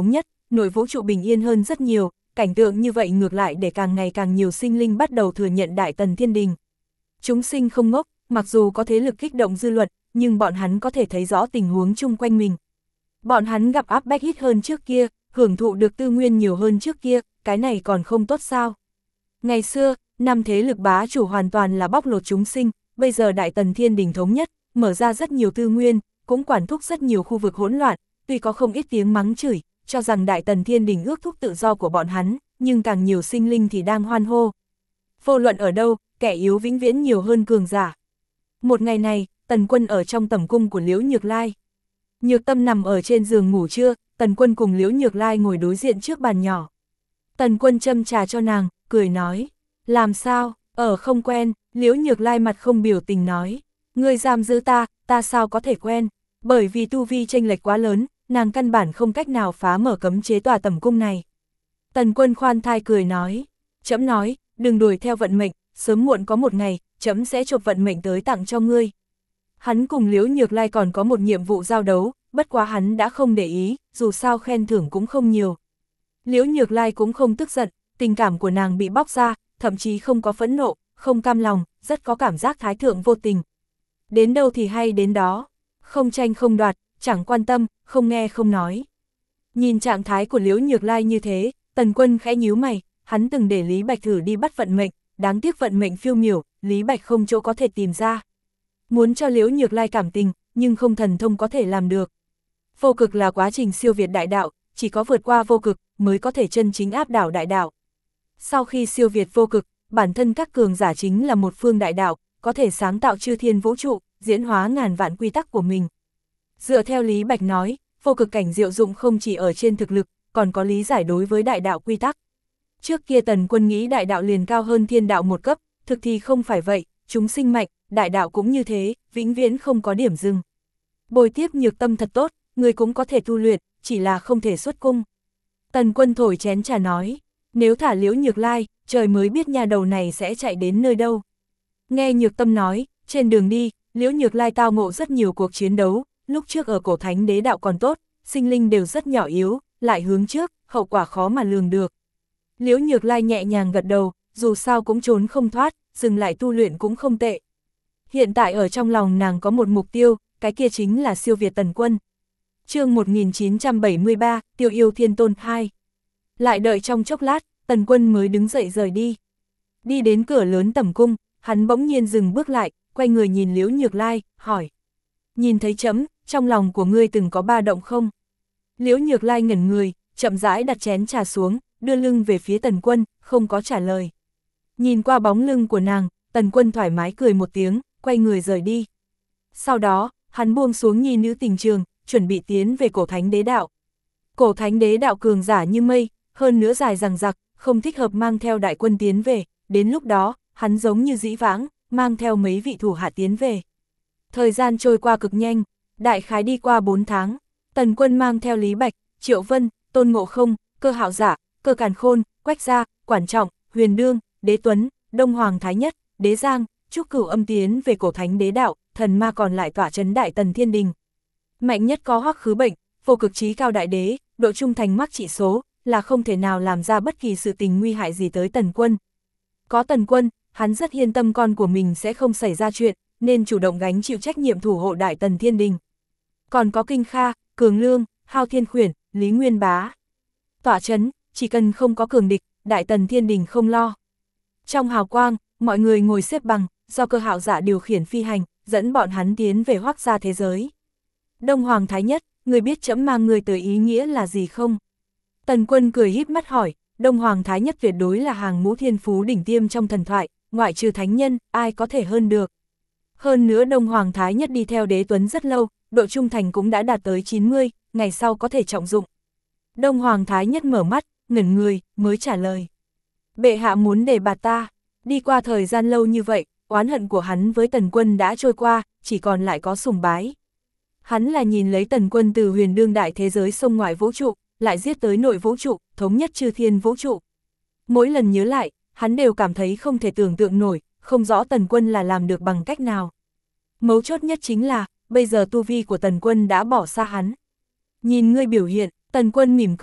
nội vũ trụ bình yên hơn rất nhiều, cảnh tượng như vậy ngược lại để càng ngày càng nhiều sinh linh bắt đầu thừa nhận Đại Tần Thiên Đình. Chúng sinh không ngốc, mặc dù có thế lực kích động dư luận, nhưng bọn hắn có thể thấy rõ tình huống chung quanh mình. Bọn hắn gặp áp bách ít hơn trước kia, hưởng thụ được tư nguyên nhiều hơn trước kia, cái này còn không tốt sao? Ngày xưa, năm thế lực bá chủ hoàn toàn là bóc lột chúng sinh, bây giờ Đại Tần Thiên Đình thống nhất, mở ra rất nhiều tư nguyên, cũng quản thúc rất nhiều khu vực hỗn loạn, tuy có không ít tiếng mắng chửi, cho rằng Đại Tần Thiên Đình ước thúc tự do của bọn hắn, nhưng càng nhiều sinh linh thì đang hoan hô. Vô luận ở đâu, kẻ yếu vĩnh viễn nhiều hơn cường giả. Một ngày này, Tần Quân ở trong tẩm cung của Liễu Nhược Lai. Nhược Tâm nằm ở trên giường ngủ trưa, Tần Quân cùng Liễu Nhược Lai ngồi đối diện trước bàn nhỏ. Tần Quân châm trà cho nàng, cười nói, làm sao, ở không quen, Liễu Nhược Lai mặt không biểu tình nói, ngươi giam giữ ta sao có thể quen, bởi vì tu vi chênh lệch quá lớn, nàng căn bản không cách nào phá mở cấm chế tòa tẩm cung này. Tần Quân khoan thai cười nói, trẫm nói, đừng đuổi theo vận mệnh, sớm muộn có một ngày, trẫm sẽ chộp vận mệnh tới tặng cho ngươi. Hắn cùng Liễu Nhược Lai còn có một nhiệm vụ giao đấu, bất quá hắn đã không để ý, dù sao khen thưởng cũng không nhiều. Liễu Nhược Lai cũng không tức giận, tình cảm của nàng bị bóc ra, thậm chí không có phẫn nộ, không cam lòng, rất có cảm giác thái thượng vô tình. Đến đâu thì hay đến đó, không tranh không đoạt, chẳng quan tâm, không nghe không nói. Nhìn trạng thái của Liễu Nhược Lai như thế, Tần Quân khẽ nhíu mày, hắn từng để Lý Bạch thử đi bắt vận mệnh, đáng tiếc vận mệnh phiêu miểu, Lý Bạch không chỗ có thể tìm ra. Muốn cho Liễu Nhược Lai cảm tình, nhưng không thần thông có thể làm được. Vô cực là quá trình siêu việt đại đạo, chỉ có vượt qua vô cực mới có thể chân chính áp đảo đại đạo. Sau khi siêu việt vô cực, bản thân các cường giả chính là một phương đại đạo, có thể sáng tạo chư thiên vũ trụ, diễn hóa ngàn vạn quy tắc của mình. Dựa theo Lý Bạch nói, vô cực cảnh diệu dụng không chỉ ở trên thực lực, còn có lý giải đối với đại đạo quy tắc. Trước kia Tần Quân nghĩ đại đạo liền cao hơn thiên đạo một cấp, thực thì không phải vậy, chúng sinh mạnh, đại đạo cũng như thế, vĩnh viễn không có điểm dừng. Bồi tiếp Nhược Tâm thật tốt, người cũng có thể tu luyện, chỉ là không thể xuất cung. Tần Quân thổi chén trà nói, nếu thả Liễu Nhược Lai, trời mới biết nhà đầu này sẽ chạy đến nơi đâu. Nghe Nhược Tâm nói, trên đường đi, Liễu Nhược Lai tao ngộ rất nhiều cuộc chiến đấu, lúc trước ở cổ thánh đế đạo còn tốt, sinh linh đều rất nhỏ yếu, lại hướng trước, hậu quả khó mà lường được. Liễu Nhược Lai nhẹ nhàng gật đầu, dù sao cũng trốn không thoát, dừng lại tu luyện cũng không tệ. Hiện tại ở trong lòng nàng có một mục tiêu, cái kia chính là siêu việt Tần Quân. Chương 1973, Tiêu Yêu Thiên Tôn 2. Lại đợi trong chốc lát, Tần Quân mới đứng dậy rời đi. Đi đến cửa lớn tẩm cung, hắn bỗng nhiên dừng bước lại, quay người nhìn Liễu Nhược Lai, hỏi. Nhìn thấy chấm, trong lòng của ngươi từng có ba động không? Liễu Nhược Lai ngẩn người, chậm rãi đặt chén trà xuống, đưa lưng về phía Tần Quân, không có trả lời. Nhìn qua bóng lưng của nàng, Tần Quân thoải mái cười một tiếng, quay người rời đi. Sau đó, hắn buông xuống nhi nữ tình trường, chuẩn bị tiến về cổ thánh đế đạo. Cổ thánh đế đạo cường giả như mây, hơn nữa dài dằng dặc, không thích hợp mang theo đại quân tiến về, đến lúc đó, hắn giống như dĩ vãng, mang theo mấy vị thủ hạ tiến về. Thời gian trôi qua cực nhanh, đại khái đi qua 4 tháng, Tần Quân mang theo Lý Bạch, Triệu Vân, Tôn Ngộ Không, Cơ Hạo Giả, Cơ Càn Khôn, Quách Gia, Quản Trọng, Huyền Đương, Đế Tuấn, Đông Hoàng Thái Nhất, Đế Giang, Trúc Cửu Âm tiến về cổ thánh đế đạo, thần ma còn lại tỏa trấn Đại Tần Thiên Đình. Mạnh nhất có Hoắc Khứ Bệnh, vô cực trí cao đại đế, độ trung thành mắc trị số, là không thể nào làm ra bất kỳ sự tình nguy hại gì tới Tần Quân. Có Tần Quân, hắn rất yên tâm con của mình sẽ không xảy ra chuyện, nên chủ động gánh chịu trách nhiệm thủ hộ Đại Tần Thiên Đình. Còn có Kinh Kha, Cường Lương, Hao Thiên Khuyển, Lý Nguyên Bá. Tỏa trấn, chỉ cần không có cường địch, Đại Tần Thiên Đình không lo. Trong hào quang, mọi người ngồi xếp bằng, do Cơ Hạo Giả điều khiển phi hành, dẫn bọn hắn tiến về Hoắc gia thế giới. Đông Hoàng Thái Nhất, người biết trẫm mang người tới ý nghĩa là gì không? Tần Quân cười híp mắt hỏi, Đông Hoàng Thái Nhất tuyệt đối là hàng ngũ thiên phú đỉnh tiêm trong thần thoại, ngoại trừ thánh nhân, ai có thể hơn được. Hơn nữa Đông Hoàng Thái Nhất đi theo Đế Tuấn rất lâu, độ trung thành cũng đã đạt tới 90, ngày sau có thể trọng dụng. Đông Hoàng Thái Nhất mở mắt, ngẩn người, mới trả lời. Bệ hạ muốn đề bạt ta, đi qua thời gian lâu như vậy, oán hận của hắn với Tần Quân đã trôi qua, chỉ còn lại có sùng bái. Hắn là nhìn lấy Tần Quân từ huyền đương đại thế giới sông ngoại vũ trụ, lại giết tới nội vũ trụ, thống nhất chư thiên vũ trụ. Mỗi lần nhớ lại, hắn đều cảm thấy không thể tưởng tượng nổi, không rõ Tần Quân là làm được bằng cách nào. Mấu chốt nhất chính là, bây giờ tu vi của Tần Quân đã bỏ xa hắn. Nhìn ngươi biểu hiện, Tần Quân mỉm cười,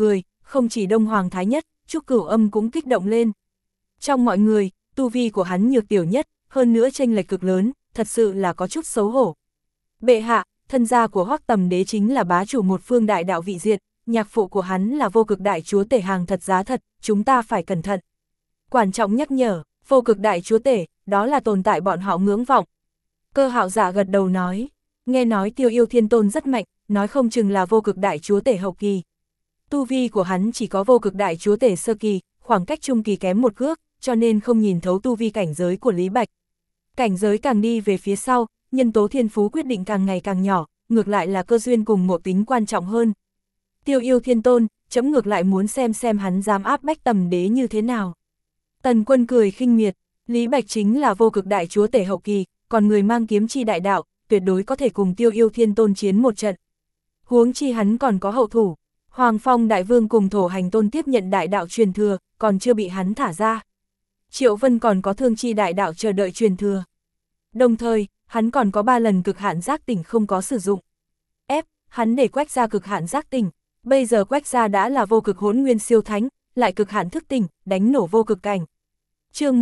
không chỉ Đông Hoàng Thái Nhất, Trúc Cửu Âm cũng kích động lên. Trong mọi người, tu vi của hắn nhược tiểu nhất, hơn nữa chênh lệch cực lớn, thật sự là có chút xấu hổ. Bệ hạ, thân gia của Hoắc Tầm Đế chính là bá chủ một phương đại đạo vị diện, nhạc phụ của hắn là vô cực đại chúa tể hàng thật giá thật, chúng ta phải cẩn thận. Quan trọng nhắc nhở, vô cực đại chúa tể, đó là tồn tại bọn họ ngưỡng vọng. Cơ Hạo Dạ gật đầu nói, nghe nói Tiêu Yêu Thiên Tôn rất mạnh, nói không chừng là vô cực đại chúa tể hậu kỳ. Tu vi của hắn chỉ có vô cực đại chúa tể sơ kỳ, khoảng cách trung kỳ kém một bước, cho nên không nhìn thấu tu vi cảnh giới của Lý Bạch. Cảnh giới càng đi về phía sau, nhân tố thiên phú quyết định càng ngày càng nhỏ, ngược lại là cơ duyên cùng ngộ tính quan trọng hơn. Tiêu Yêu Thiên Tôn, chấm ngược lại muốn xem hắn dám áp bách Tầm Đế như thế nào. Tần Quân cười khinh miệt, Lý Bạch chính là vô cực đại chúa tể hậu kỳ, còn người mang kiếm chi đại đạo, tuyệt đối có thể cùng Tiêu Yêu Thiên Tôn chiến một trận. Huống chi hắn còn có hậu thủ, Hoàng Phong Đại Vương cùng Thổ Hành Tôn tiếp nhận đại đạo truyền thừa, còn chưa bị hắn thả ra. Triệu Vân còn có thương chi đại đạo chờ đợi truyền thừa. Đồng thời, hắn còn có 3 lần cực hạn giác tỉnh không có sử dụng. Hắn để Quách Gia cực hạn giác tỉnh, bây giờ Quách Gia đã là vô cực hỗn nguyên siêu thánh, lại cực hạn thức tỉnh, đánh nổ vô cực cảnh. Chương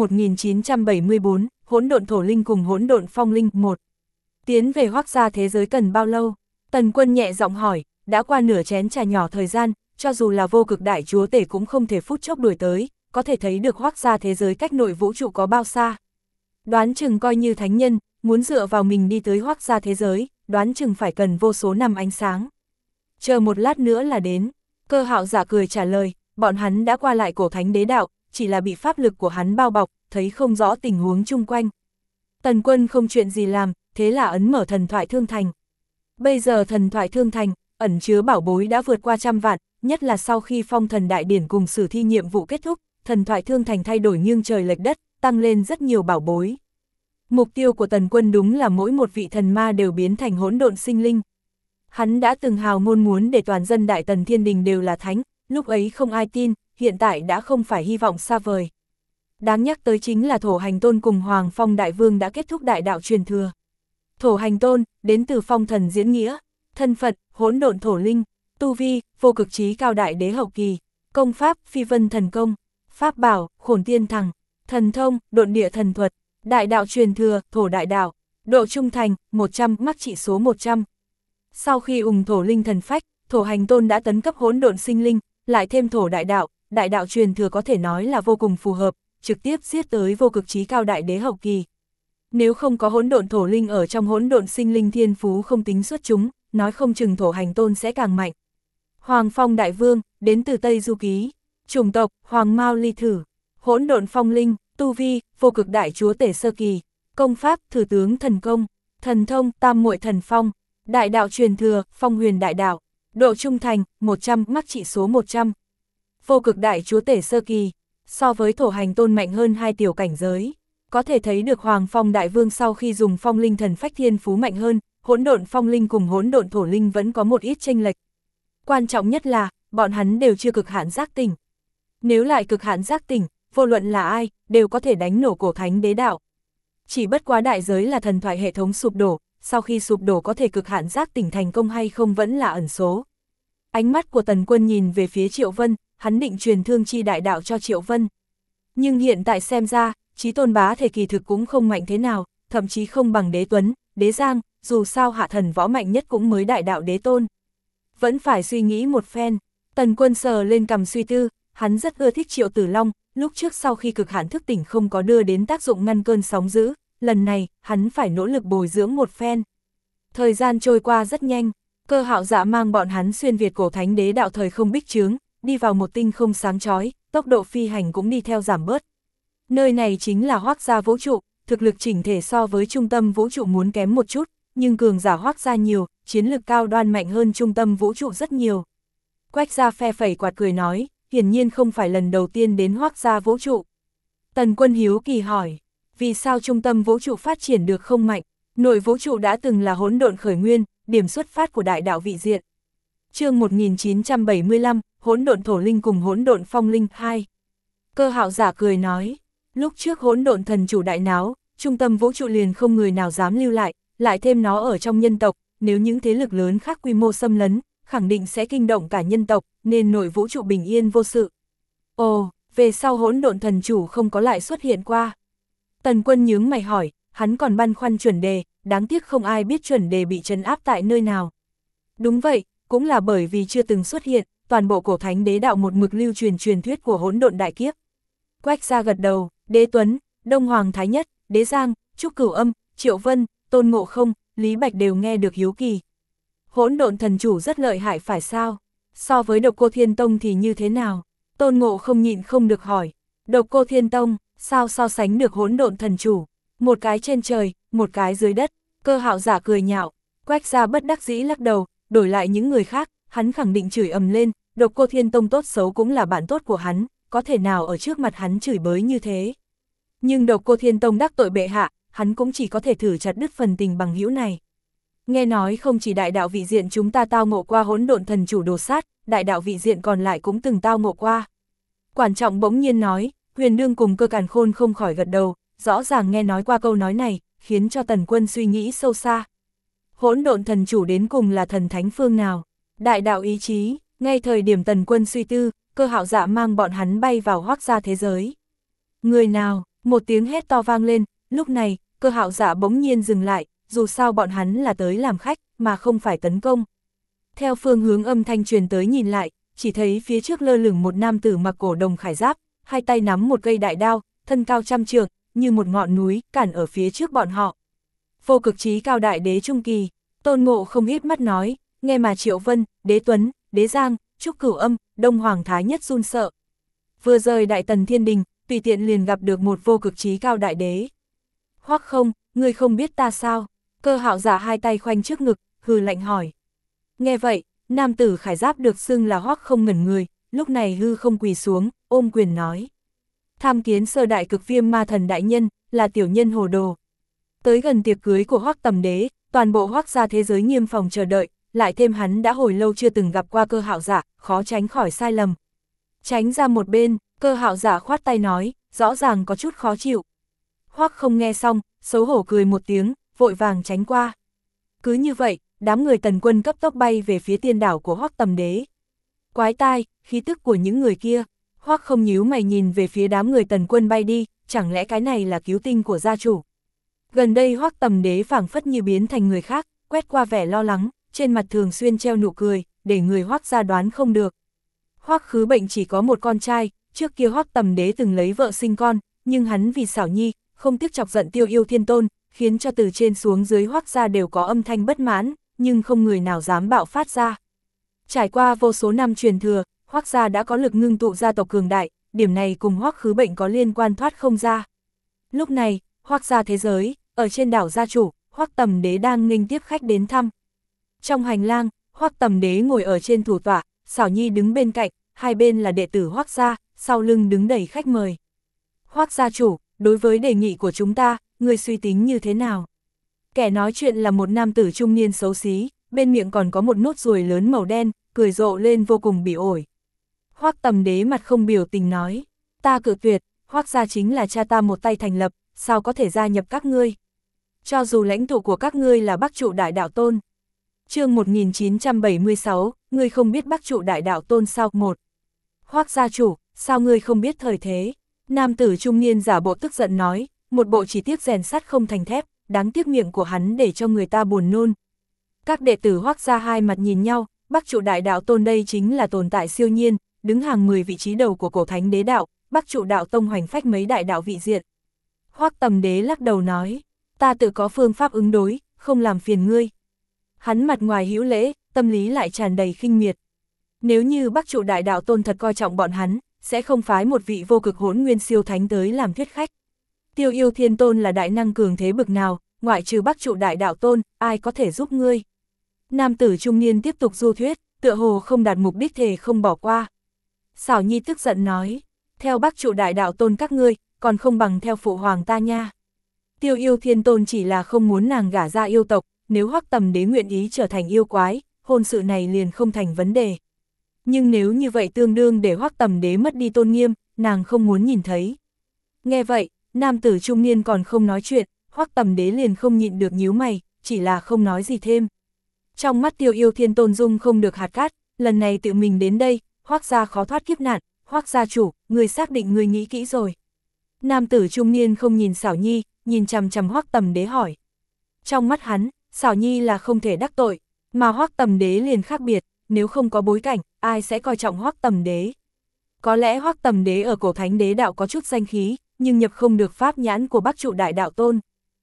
1974, Hỗn độn thổ linh cùng hỗn độn phong linh 1. Tiến về Hoắc Gia thế giới cần bao lâu? Tần Quân nhẹ giọng hỏi, đã qua nửa chén trà nhỏ thời gian, cho dù là vô cực đại chúa tể cũng không thể phút chốc đuổi tới, có thể thấy được Hoắc Gia thế giới cách nội vũ trụ có bao xa. Đoán chừng coi như thánh nhân, muốn dựa vào mình đi tới Hoắc Gia thế giới, đoán chừng phải cần vô số năm ánh sáng. Chờ một lát nữa là đến. Cơ Hạo Dạ cười trả lời, bọn hắn đã qua lại cổ thánh đế đạo, chỉ là bị pháp lực của hắn bao bọc, thấy không rõ tình huống chung quanh. Tần Quân không chuyện gì làm, thế là ấn mở thần thoại thương thành. Bây giờ thần thoại thương thành, ẩn chứa bảo bối đã vượt qua 100 vạn, nhất là sau khi phong thần đại điển cùng sử thi nhiệm vụ kết thúc, thần thoại thương thành thay đổi nghiêng trời lệch đất, tăng lên rất nhiều bảo bối. Mục tiêu của Tần Quân đúng là mỗi một vị thần ma đều biến thành hỗn độn sinh linh. Hắn đã từng hào ngôn muốn để toàn dân Đại Tần Thiên Đình đều là thánh, lúc ấy không ai tin, hiện tại đã không phải hy vọng xa vời. Đáng nhắc tới chính là Thổ Hành Tôn cùng Hoàng Phong Đại Vương đã kết thúc đại đạo truyền thừa. Thổ Hành Tôn, đến từ phong thần diễn nghĩa, thân phận, hỗn độn thổ linh, tu vi, vô cực trí cao đại đế hậu kỳ, công pháp, phi vân thần công, pháp bảo, khổn tiên thằng, thần thông, độn địa thần thuật, đại đạo truyền thừa, thổ đại đạo, độ trung thành, 100, mắc trị số 100. Sau khi thổ linh thần phách, Thổ Hành Tôn đã tấn cấp hỗn độn sinh linh, lại thêm thổ đại đạo truyền thừa có thể nói là vô cùng phù hợp, trực tiếp giết tới vô cực trí cao đại đế hậu kỳ. Nếu không có hỗn độn thổ linh ở trong hỗn độn sinh linh thiên phú không tính xuất chúng, nói không chừng Thổ Hành Tôn sẽ càng mạnh. Hoàng Phong Đại Vương, đến từ Tây Du Ký, chủng tộc, Hoàng Mao Ly Thử, hỗn độn phong linh, tu vi, vô cực đại chúa tể sơ kỳ, công pháp, thử tướng thần công, thần thông, tam muội thần phong, đại đạo truyền thừa, phong huyền đại đạo, độ trung thành, 100, mắc trị số 100. Vô cực đại chúa tể sơ kỳ, so với Thổ Hành Tôn mạnh hơn 2 tiểu cảnh giới. Có thể thấy được Hoàng Phong Đại Vương sau khi dùng phong linh thần phách thiên phú mạnh hơn, hỗn độn phong linh cùng hỗn độn thổ linh vẫn có một ít chênh lệch. Quan trọng nhất là, bọn hắn đều chưa cực hạn giác tỉnh. Nếu lại cực hạn giác tỉnh, vô luận là ai, đều có thể đánh nổ cổ thánh đế đạo. Chỉ bất quá đại giới là thần thoại hệ thống sụp đổ, sau khi sụp đổ có thể cực hạn giác tỉnh thành công hay không vẫn là ẩn số. Ánh mắt của Tần Quân nhìn về phía Triệu Vân, hắn định truyền thương chi đại đạo cho Triệu Vân. Nhưng hiện tại xem ra, Chí Tôn bá thể kỳ thực cũng không mạnh thế nào, thậm chí không bằng Đế Tuấn, Đế Giang, dù sao hạ thần võ mạnh nhất cũng mới đại đạo đế tôn. Vẫn phải suy nghĩ một phen, Tần Quân sờ lên cằm suy tư, hắn rất ưa thích Triệu Tử Long, lúc trước sau khi cực hạn thức tỉnh không có đưa đến tác dụng ngăn cơn sóng dữ, lần này, hắn phải nỗ lực bồi dưỡng một phen. Thời gian trôi qua rất nhanh, Cơ Hạo Dạ mang bọn hắn xuyên Việt cổ thánh đế đạo thời không bích chướng, đi vào một tinh không sáng chói, tốc độ phi hành cũng đi theo giảm bớt. Nơi này chính là Hoắc Gia vũ trụ, thực lực chỉnh thể so với trung tâm vũ trụ muốn kém một chút, nhưng cường giả Hoắc Gia nhiều, chiến lực cao đoan mạnh hơn trung tâm vũ trụ rất nhiều. Quách Gia phe phẩy quạt cười nói, hiển nhiên không phải lần đầu tiên đến Hoắc Gia vũ trụ. Tần Quân hiếu kỳ hỏi, vì sao trung tâm vũ trụ phát triển được không mạnh, nội vũ trụ đã từng là hỗn độn khởi nguyên, điểm xuất phát của đại đạo vị diện. Chương 1975, hỗn độn thổ linh cùng hỗn độn phong linh 2. Cơ Hạo Giả cười nói, lúc trước hỗn độn thần chủ đại náo, trung tâm vũ trụ liền không người nào dám lưu lại thêm nó ở trong nhân tộc, nếu những thế lực lớn khác quy mô xâm lấn, khẳng định sẽ kinh động cả nhân tộc, nên nội vũ trụ bình yên vô sự. Ồ, về sau hỗn độn thần chủ không có lại xuất hiện qua. Tần Quân nhướng mày hỏi, hắn còn băn khoăn chuẩn đề, đáng tiếc không ai biết chuẩn đề bị trấn áp tại nơi nào. Đúng vậy, cũng là bởi vì chưa từng xuất hiện, toàn bộ cổ thánh đế đạo một mực lưu truyền truyền thuyết của hỗn độn đại kiếp. Quách Gia gật đầu, Đế Tuấn, Đông Hoàng Thái Nhất, Đế Giang, Trúc Cửu Âm, Triệu Vân, Tôn Ngộ Không, Lý Bạch đều nghe được hiếu kỳ. Hỗn độn thần chủ rất lợi hại phải sao? So với Độc Cô Thiên Tông thì như thế nào? Tôn Ngộ Không nhịn không được hỏi. Độc Cô Thiên Tông, sao so sánh được hỗn độn thần chủ? Một cái trên trời, một cái dưới đất. Cơ Hạo giả cười nhạo. Quách Gia bất đắc dĩ lắc đầu, đổi lại những người khác, hắn khẳng định chửi ầm lên. Độc Cô Thiên Tông tốt xấu cũng là bạn tốt của hắn, có thể nào ở trước mặt hắn chửi bới như thế. Nhưng Độc Cô Thiên Tông đắc tội bệ hạ, hắn cũng chỉ có thể thử chặt đứt phần tình bằng hữu này. Nghe nói không chỉ đại đạo vị diện chúng ta tao ngộ qua hỗn độn thần chủ đồ sát, đại đạo vị diện còn lại cũng từng tao ngộ qua. Quản Trọng bỗng nhiên nói, Huyền Đương cùng Cơ Càn Khôn không khỏi gật đầu, rõ ràng nghe nói qua câu nói này, khiến cho Tần Quân suy nghĩ sâu xa. Hỗn độn thần chủ đến cùng là thần thánh phương nào? Đại đạo ý chí, ngay thời điểm Tần Quân suy tư, Cơ Hạo Dạ mang bọn hắn bay vào Hoắc gia thế giới. Người nào? Một tiếng hét to vang lên, lúc này, Cơ Hạo Dạ bỗng nhiên dừng lại, dù sao bọn hắn là tới làm khách, mà không phải tấn công. Theo phương hướng âm thanh truyền tới nhìn lại, chỉ thấy phía trước lơ lửng một nam tử mặc cổ đồng khải giáp, hai tay nắm một cây đại đao, thân cao trăm trượng, như một ngọn núi, cản ở phía trước bọn họ. Vô cực chí cao đại đế trung kỳ, Tôn Ngộ Không híp mắt nói, nghe mà Triệu Vân, Đế Tuấn, Đế Giang, Trúc Cửu Âm, Đông Hoàng Thái Nhất run sợ. Vừa rời Đại Tần Thiên Đình, tùy tiện liền gặp được một vô cực chí cao đại đế. Hoắc Không, ngươi không biết ta sao? Cơ Hạo giả hai tay khoanh trước ngực, hừ lạnh hỏi. Nghe vậy, nam tử khải giáp được xưng là Hoắc Không ngẩn người, lúc này hư không quỳ xuống, ôm quyền nói. Tham kiến sơ đại cực viêm ma thần đại nhân, là tiểu nhân hồ đồ. Tới gần tiệc cưới của Hoắc Tầm Đế, toàn bộ Hoắc gia thế giới nghiêm phòng chờ đợi, lại thêm hắn đã hồi lâu chưa từng gặp qua Cơ Hạo giả, khó tránh khỏi sai lầm. Tránh ra một bên, Cơ Hạo giả khoát tay nói, rõ ràng có chút khó chịu. Hoắc Không nghe xong, xấu hổ cười một tiếng, vội vàng tránh qua. Cứ như vậy, đám người Tần Quân cấp tốc bay về phía tiên đảo của Hoắc Tầm Đế. Quái tai, khí tức của những người kia. Hoắc Không nhíu mày nhìn về phía đám người Tần Quân bay đi, chẳng lẽ cái này là cứu tinh của gia chủ. Gần đây Hoắc Tầm Đế phảng phất như biến thành người khác, quét qua vẻ lo lắng, trên mặt thường xuyên treo nụ cười, để người Hoắc gia đoán không được. Hoắc Khứ Bệnh chỉ có một con trai, trước kia Hoắc Tầm Đế từng lấy vợ sinh con, nhưng hắn vì xảo nhi, không tiếc chọc giận Tiêu Yêu Thiên Tôn, khiến cho từ trên xuống dưới Hoắc gia đều có âm thanh bất mãn, nhưng không người nào dám bạo phát ra. Trải qua vô số năm truyền thừa, Hoắc gia đã có lực ngưng tụ gia tộc cường đại, điểm này cùng Hoắc Khứ Bệnh có liên quan thoát không ra. Lúc này, Hoắc gia thế giới, ở trên đảo gia chủ, Hoắc Tầm Đế đang nghênh tiếp khách đến thăm. Trong hành lang, Hoắc Tầm Đế ngồi ở trên thủ tọa, Xảo Nhi đứng bên cạnh, hai bên là đệ tử Hoắc gia, sau lưng đứng đầy khách mời. Hoắc gia chủ, đối với đề nghị của chúng ta, người suy tính như thế nào? Kẻ nói chuyện là một nam tử trung niên xấu xí, bên miệng còn có một nốt ruồi lớn màu đen, cười rộ lên vô cùng bỉ ổi. Hoắc Tầm Đế mặt không biểu tình nói, ta cự tuyệt, Hoắc gia chính là cha ta một tay thành lập, sao có thể gia nhập các ngươi? Cho dù lãnh tụ của các ngươi là Bắc Trụ Đại Đạo Tôn. Chương 1976, ngươi không biết Bắc Trụ Đại Đạo Tôn sao? Một. Hoắc gia chủ, sao ngươi không biết thời thế? Nam tử trung niên giả bộ tức giận nói, một bộ chỉ tiếc rèn sắt không thành thép, đáng tiếc miệng của hắn để cho người ta buồn nôn. Các đệ tử Hoắc gia hai mặt nhìn nhau, Bắc Trụ Đại Đạo Tôn đây chính là tồn tại siêu nhiên, đứng hàng 10 vị trí đầu của cổ thánh đế đạo, Bắc Trụ Đạo Tông hoành phách mấy đại đạo vị diện. Hoắc Tầm Đế lắc đầu nói, ta tự có phương pháp ứng đối, không làm phiền ngươi. Hắn mặt ngoài hữu lễ, tâm lý lại tràn đầy khinh miệt. Nếu như Bắc Trụ Đại Đạo Tôn thật coi trọng bọn hắn, sẽ không phái một vị vô cực hỗn nguyên siêu thánh tới làm thuyết khách. Tiêu Yêu Thiên Tôn là đại năng cường thế bực nào, ngoại trừ Bắc Trụ Đại Đạo Tôn, ai có thể giúp ngươi? Nam tử trung niên tiếp tục du thuyết, tựa hồ không đạt mục đích thề không bỏ qua. Xảo Nhi tức giận nói, theo Bắc Trụ Đại Đạo Tôn các ngươi, còn không bằng theo phụ hoàng ta nha. Tiêu Yêu Thiên Tôn chỉ là không muốn nàng gả ra yêu tộc, nếu Hoắc Tầm Đế nguyện ý trở thành yêu quái, hôn sự này liền không thành vấn đề. Nhưng nếu như vậy tương đương để Hoắc Tầm Đế mất đi tôn nghiêm, nàng không muốn nhìn thấy. Nghe vậy, nam tử trung niên còn không nói chuyện, Hoắc Tầm Đế liền không nhịn được nhíu mày, chỉ là không nói gì thêm. Trong mắt Tiêu Yêu Thiên tôn dung không được hạt cát, lần này tự mình đến đây, Hoắc gia khó thoát kiếp nạn, Hoắc gia chủ, người xác định người nghĩ kỹ rồi. Nam tử trung niên không nhìn Xảo Nhi, nhìn chằm chằm Hoắc Tầm Đế hỏi. Trong mắt hắn, Xảo Nhi là không thể đắc tội, mà Hoắc Tầm Đế liền khác biệt, nếu không có bối cảnh, ai sẽ coi trọng Hoắc Tầm Đế. Có lẽ Hoắc Tầm Đế ở cổ thánh đế đạo có chút danh khí, nhưng nhập không được pháp nhãn của Bắc Trụ Đại Đạo Tôn.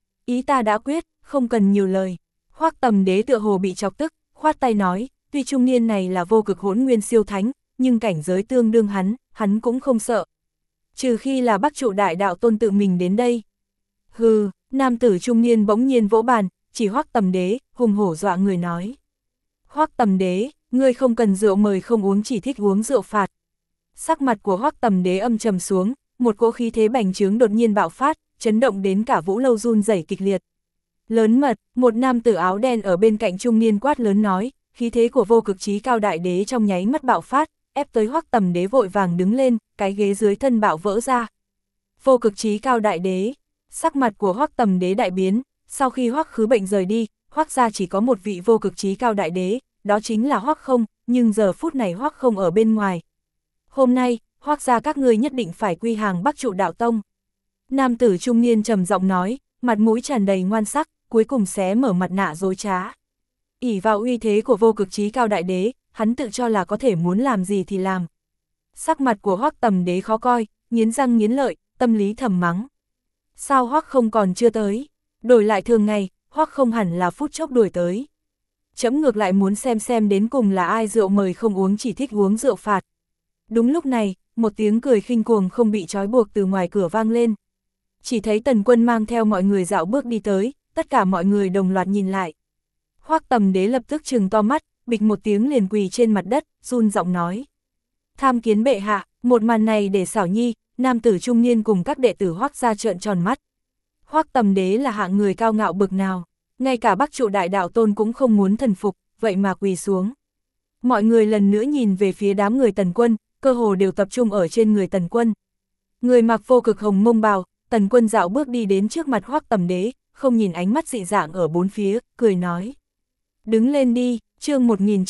Ý ta đã quyết, không cần nhiều lời. Hoắc Tầm Đế tựa hồ bị chọc tức, khoát tay nói, tuy trung niên này là vô cực hỗn nguyên siêu thánh, nhưng cảnh giới tương đương hắn cũng không sợ. Trừ khi là Bắc Trụ Đại Đạo Tôn tự mình đến đây. Hừ, nam tử trung niên bỗng nhiên vỗ bàn, chỉ Hoắc Tầm Đế, hùng hổ dọa người nói. Hoắc Tầm Đế, ngươi không cần rượu mời không uống, chỉ thích uống rượu phạt. Sắc mặt của Hoắc Tầm Đế âm trầm xuống, một cỗ khí thế bành trướng đột nhiên bạo phát, chấn động đến cả Vũ Lâu run rẩy kịch liệt. Lớn mật, một nam tử áo đen ở bên cạnh trung niên quát lớn nói, khí thế của vô cực chí cao đại đế trong nháy mắt bạo phát, ép tới Hoắc Tầm Đế vội vàng đứng lên, cái ghế dưới thân bạo vỡ ra. Vô cực chí cao đại đế, sắc mặt của Hoắc Tầm Đế đại biến, sau khi Hoắc Khứ Bệnh rời đi, Hoắc gia chỉ có một vị vô cực chí cao đại đế, đó chính là Hoắc Không, nhưng giờ phút này Hoắc Không ở bên ngoài. Hôm nay, Hoắc gia các ngươi nhất định phải quy hàng Bắc Trụ Đạo Tông. Nam tử trung niên trầm giọng nói, mặt mũi tràn đầy ngoan sắc, cuối cùng xé mở mặt nạ dối trá. Ỷ vào uy thế của vô cực chí cao đại đế, hắn tự cho là có thể muốn làm gì thì làm. Sắc mặt của Hoắc Tầm Đế khó coi, nghiến răng nghiến lợi, tâm lý thầm mắng. Sao Hoắc Không còn chưa tới? Đổi lại thường ngày, Hoắc Không hẳn là phút chốc đuổi tới. Chấm ngược lại muốn xem đến cùng là ai rượu mời không uống, chỉ thích uống rượu phạt. Đúng lúc này, một tiếng cười khinh cuồng không bị trói buộc từ ngoài cửa vang lên. Chỉ thấy Tần Quân mang theo mọi người dạo bước đi tới, tất cả mọi người đồng loạt nhìn lại. Hoắc Tầm Đế lập tức trừng to mắt, bịch một tiếng liền quỳ trên mặt đất, run giọng nói. Tham kiến bệ hạ, một màn này để Xảo Nhi, nam tử trung niên cùng các đệ tử Hoắc gia trợn tròn mắt. Hoắc Tầm Đế là hạng người cao ngạo bực nào, ngay cả Bắc Trụ Đại Đạo Tôn cũng không muốn thần phục, vậy mà quỳ xuống. Mọi người lần nữa nhìn về phía đám người Tần Quân, cơ hồ đều tập trung ở trên người Tần Quân. Người mặc vô cực hồng mông bào, Tần Quân dạo bước đi đến trước mặt Hoắc Tầm Đế, không nhìn ánh mắt dị dạng ở bốn phía, cười nói. Đứng lên đi, chương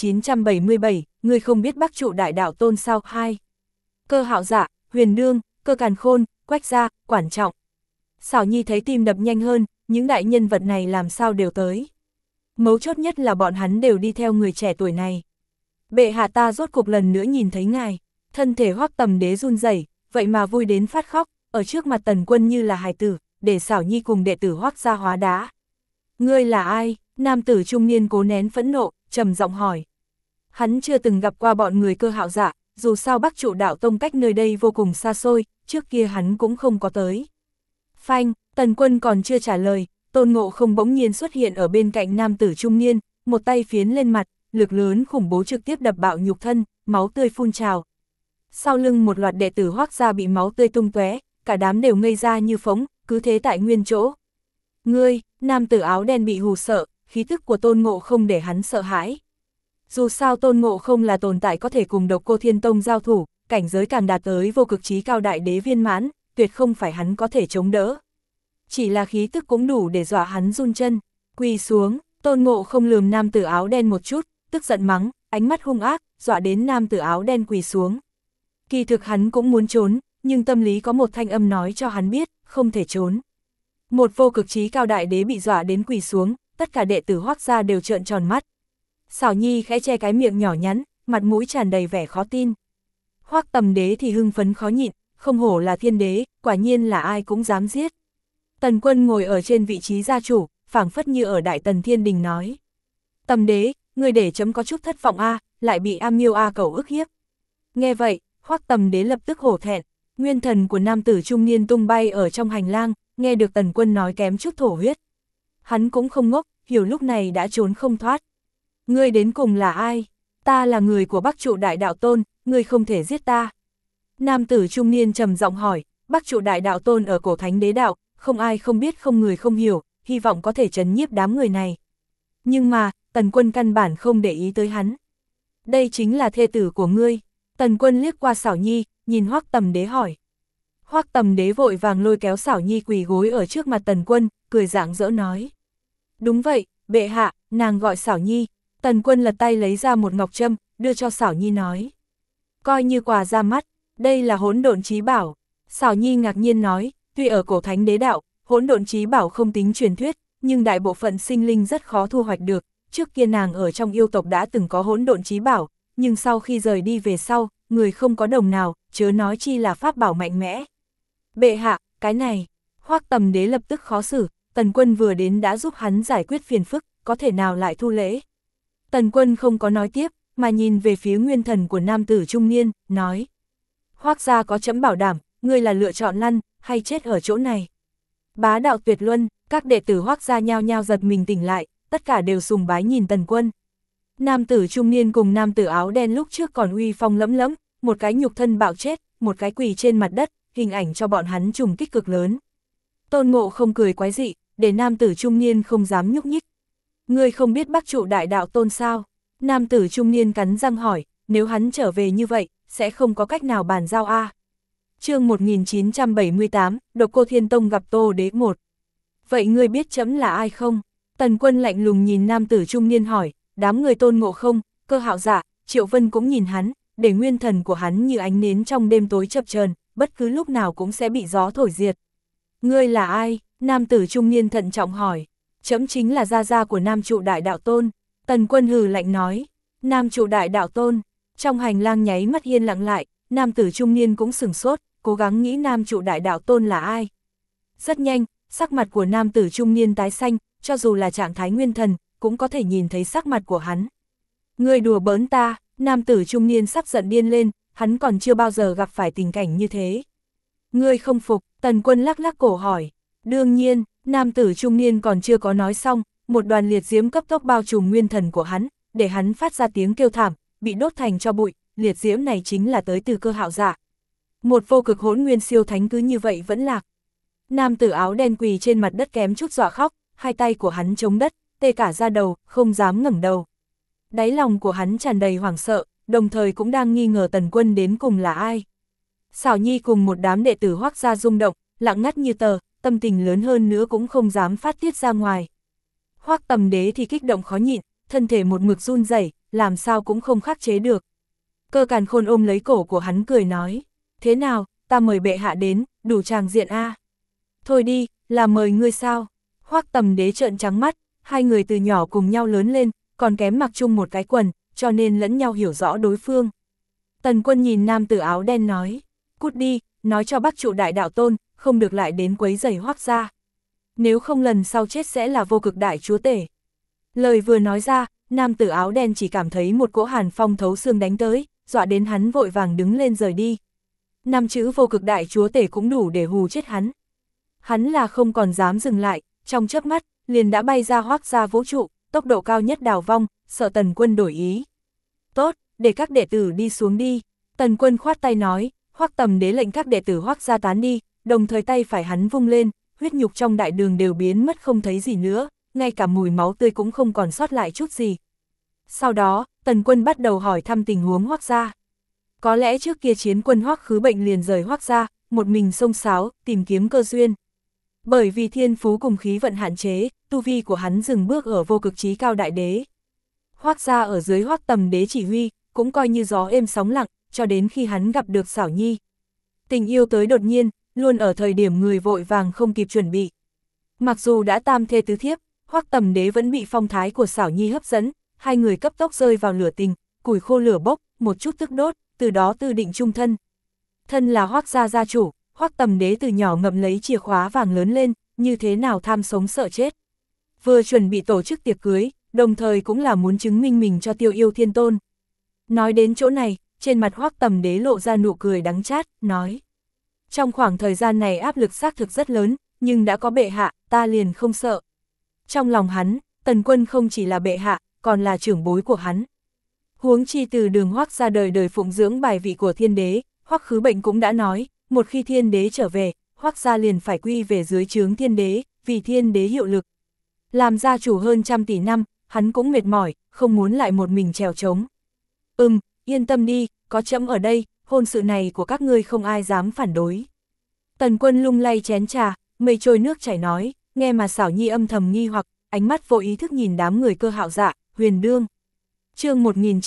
1977, người không biết Bắc Trụ Đại Đạo Tôn sao? 2. Cơ Hạo Dạ, Huyền Đương, Cơ Càn Khôn, Quách Gia, Quản Trọng. Xảo Nhi thấy tim đập nhanh hơn, những đại nhân vật này làm sao đều tới. Mấu chốt nhất là bọn hắn đều đi theo người trẻ tuổi này. Bệ hạ ta rốt cục lần nữa nhìn thấy ngài, thân thể Hoắc Tầm Đế run rẩy, vậy mà vui đến phát khóc, ở trước mặt Tần Quân như là hài tử, để Xảo Nhi cùng đệ tử Hoắc gia hóa đá. Ngươi là ai? Nam tử trung niên cố nén phẫn nộ, trầm giọng hỏi. Hắn chưa từng gặp qua bọn người Cơ Hạo Dạ, dù sao Bắc Trụ Đạo Tông cách nơi đây vô cùng xa xôi, trước kia hắn cũng không có tới. Phanh, Tần Quân còn chưa trả lời, Tôn Ngộ Không bỗng nhiên xuất hiện ở bên cạnh nam tử trung niên, một tay phiến lên mặt, lực lớn khủng bố trực tiếp đập bạo nhục thân, máu tươi phun trào. Sau lưng một loạt đệ tử Hoắc gia bị máu tươi tung tóe, cả đám đều ngây ra như phỗng, cứ thế tại nguyên chỗ. Ngươi, nam tử áo đen bị hù sợ, khí tức của Tôn Ngộ Không để hắn sợ hãi. Dù sao Tôn Ngộ Không là tồn tại có thể cùng Độc Cô Thiên Tông giao thủ, cảnh giới càng đạt tới vô cực chí cao đại đế viên mãn, tuyệt không phải hắn có thể chống đỡ. Chỉ là khí tức cũng đủ để dọa hắn run chân, quỳ xuống, Tôn Ngộ Không lườm nam tử áo đen một chút, tức giận mắng, ánh mắt hung ác, dọa đến nam tử áo đen quỳ xuống. Kỳ thực hắn cũng muốn trốn, nhưng tâm lý có một thanh âm nói cho hắn biết, không thể trốn. Một vô cực chí cao đại đế bị dọa đến quỳ xuống, tất cả đệ tử Hoắc gia đều trợn tròn mắt. Xảo Nhi khẽ che cái miệng nhỏ nhắn, mặt mũi tràn đầy vẻ khó tin. Hoắc Tầm Đế thì hưng phấn khó nhịn, không hổ là thiên đế, quả nhiên là ai cũng dám giết. Tần Quân ngồi ở trên vị trí gia chủ, phảng phất như ở Đại Tần Thiên Đình nói. Tầm Đế, người để chấm có chút thất vọng a, lại bị A Miêu A Cẩu ức hiếp. Nghe vậy, Hoắc Tầm Đế lập tức hổ thẹn, nguyên thần của nam tử trung niên tung bay ở trong hành lang, nghe được Tần Quân nói kém chút thổ huyết. Hắn cũng không ngốc, hiểu lúc này đã trốn không thoát. Ngươi đến cùng là ai? Ta là người của Bắc Trụ Đại Đạo Tôn, ngươi không thể giết ta. Nam tử trung niên trầm giọng hỏi, Bắc Trụ Đại Đạo Tôn ở cổ thánh đế đạo, không ai không biết không người không hiểu, hy vọng có thể trấn nhiếp đám người này. Nhưng mà, Tần Quân căn bản không để ý tới hắn. Đây chính là thê tử của ngươi. Tần Quân liếc qua Xảo Nhi, nhìn Hoắc Tầm Đế hỏi. Hoắc Tầm Đế vội vàng lôi kéo Xảo Nhi quỳ gối ở trước mặt Tần Quân, cười rạng rỡ nói. Đúng vậy, bệ hạ, nàng gọi Xảo Nhi. Tần Quân lật tay lấy ra một ngọc trâm, đưa cho Xảo Nhi nói. Coi như quà ra mắt, đây là hỗn độn chí bảo. Xảo Nhi ngạc nhiên nói, tuy ở cổ thánh đế đạo, hỗn độn chí bảo không tính truyền thuyết, nhưng đại bộ phận sinh linh rất khó thu hoạch được. Trước kia nàng ở trong yêu tộc đã từng có hỗn độn chí bảo, nhưng sau khi rời đi về sau, người không có đồng nào, chớ nói chi là pháp bảo mạnh mẽ. Bệ hạ, cái này, Hoắc Tầm Đế lập tức khó xử, Tần Quân vừa đến đã giúp hắn giải quyết phiền phức, có thể nào lại thu lễ. Tần Quân không có nói tiếp, mà nhìn về phía nguyên thần của nam tử trung niên, nói. Hoắc gia có chấm bảo đảm, ngươi là lựa chọn lăn, hay chết ở chỗ này. Bá đạo tuyệt luân, các đệ tử Hoắc gia nhao nhao giật mình tỉnh lại, tất cả đều sùng bái nhìn Tần Quân. Nam tử trung niên cùng nam tử áo đen lúc trước còn uy phong lẫm lẫm, một cái nhục thân bạo chết, một cái quỳ trên mặt đất, hình ảnh cho bọn hắn trùng kích cực lớn. Tôn Ngộ không cười quái dị, để nam tử trung niên không dám nhúc nhích. Ngươi không biết Bắc Trụ Đại Đạo Tôn sao? Nam tử trung niên cắn răng hỏi, nếu hắn trở về như vậy, sẽ không có cách nào bàn giao a. Chương 1978, Độc Cô Thiên Tông gặp Tô Đế 1. Vậy ngươi biết chấm là ai không? Tần Quân lạnh lùng nhìn nam tử trung niên hỏi, đám người Tôn Ngộ không, Cơ Hạo Dạ, Triệu Vân cũng nhìn hắn, để nguyên thần của hắn như ánh nến trong đêm tối chập chờn, bất cứ lúc nào cũng sẽ bị gió thổi diệt. Ngươi là ai? Nam tử trung niên thận trọng hỏi. Chấm chính là gia gia của Nam Trụ Đại Đạo Tôn. Tần Quân hừ lạnh nói. Nam Trụ Đại Đạo Tôn. Trong hành lang nháy mắt yên lặng lại, nam tử trung niên cũng sửng sốt, cố gắng nghĩ Nam Trụ Đại Đạo Tôn là ai. Rất nhanh, sắc mặt của nam tử trung niên tái xanh, cho dù là trạng thái nguyên thần, cũng có thể nhìn thấy sắc mặt của hắn. Ngươi đùa bỡn ta, nam tử trung niên sắp giận điên lên, hắn còn chưa bao giờ gặp phải tình cảnh như thế. Ngươi không phục, Tần Quân lắc lắc cổ hỏi. Đương nhiên, nam tử trung niên còn chưa có nói xong, một đoàn liệt diễm cấp tốc bao trùm nguyên thần của hắn, để hắn phát ra tiếng kêu thảm, bị đốt thành tro bụi, liệt diễm này chính là tới từ Cơ Hạo Dạ. Một vô cực hỗn nguyên siêu thánh cứ như vậy vẫn lạc. Nam tử áo đen quỳ trên mặt đất kém chút dọa khóc, hai tay của hắn chống đất, tê cả da đầu, không dám ngẩng đầu. Đáy lòng của hắn tràn đầy hoảng sợ, đồng thời cũng đang nghi ngờ Tần Quân đến cùng là ai. Xảo Nhi cùng một đám đệ tử Hoắc gia rung động, lặng ngắt như tờ, tâm tình lớn hơn nữa cũng không dám phát tiết ra ngoài. Hoắc Tầm Đế thì kích động khó nhịn, thân thể một mực run rẩy, làm sao cũng không khắc chế được. Cơ Càn Khôn ôm lấy cổ của hắn cười nói, thế nào, ta mời bệ hạ đến, đủ tràng diện a. Thôi đi, là mời ngươi sao? Hoắc Tầm Đế trợn trắng mắt, hai người từ nhỏ cùng nhau lớn lên, còn kém mặc chung một cái quần, cho nên lẫn nhau hiểu rõ đối phương. Tần Quân nhìn nam tử áo đen nói, cút đi, nói cho Bắc Trụ Đại Đạo Tôn, không được lại đến quấy rầy Hoắc gia. Nếu không lần sau chết sẽ là vô cực đại chúa tể. Lời vừa nói ra, nam tử áo đen chỉ cảm thấy một cỗ hàn phong thấu xương đánh tới, dọa đến hắn vội vàng đứng lên rời đi. Năm chữ vô cực đại chúa tể cũng đủ để hù chết hắn. Hắn là không còn dám dừng lại, trong chớp mắt, liền đã bay ra Hoắc gia vũ trụ, tốc độ cao nhất đào vong, sợ Tần Quân đổi ý. Tốt, để các đệ tử đi xuống đi. Tần Quân khoát tay nói, Hoắc Tầm Đế lệnh các đệ tử Hoắc gia tán đi, đồng thời tay phải hắn vung lên, huyết nhục trong đại đường đều biến mất không thấy gì nữa, ngay cả mùi máu tươi cũng không còn sót lại chút gì. Sau đó, Tần Quân bắt đầu hỏi thăm tình huống Hoắc gia. Có lẽ trước kia chiến quân Hoắc Khứ Bệnh liền rời Hoắc gia, một mình xông xáo, tìm kiếm cơ duyên. Bởi vì thiên phú cùng khí vận hạn chế, tu vi của hắn dừng bước ở vô cực chí cao đại đế. Hoắc gia ở dưới Hoắc Tầm Đế chỉ huy, cũng coi như gió êm sóng lặng, cho đến khi hắn gặp được Xảo Nhi. Tình yêu tới đột nhiên, luôn ở thời điểm người vội vàng không kịp chuẩn bị. Mặc dù đã tam thê tứ thiếp, Hoắc Tầm Đế vẫn bị phong thái của Xảo Nhi hấp dẫn, hai người cấp tốc rơi vào lửa tình, củi khô lửa bốc, một chút tức đốt, từ đó tư định chung thân. Thân là Hoắc gia gia chủ, Hoắc Tầm Đế từ nhỏ ngậm lấy chìa khóa vàng lớn lên, như thế nào tham sống sợ chết. Vừa chuẩn bị tổ chức tiệc cưới, đồng thời cũng là muốn chứng minh mình cho Tiêu Yêu Thiên Tôn. Nói đến chỗ này, trên mặt Hoắc Tầm Đế lộ ra nụ cười đắng chát, nói. Trong khoảng thời gian này áp lực xác thực rất lớn, nhưng đã có bệ hạ, ta liền không sợ. Trong lòng hắn, Tần Quân không chỉ là bệ hạ, còn là trưởng bối của hắn. Huống chi từ đường Hoắc ra đời đời phụng dưỡng bài vị của Thiên Đế, Hoắc Khứ Bệnh cũng đã nói, một khi Thiên Đế trở về, Hoắc gia liền phải quy về dưới trướng Thiên Đế, vì Thiên Đế hiệu lực. Làm gia chủ hơn 100 tỷ năm, hắn cũng mệt mỏi, không muốn lại một mình trèo trống. Yên tâm đi, có trẫm ở đây, hôn sự này của các ngươi không ai dám phản đối. Tần Quân lung lay chén trà, mây trôi nước chảy nói, nghe mà Xảo Nhi âm thầm nghi hoặc, ánh mắt vô ý thức nhìn đám người Cơ Hạo Dạ, Huyền Đương. Chương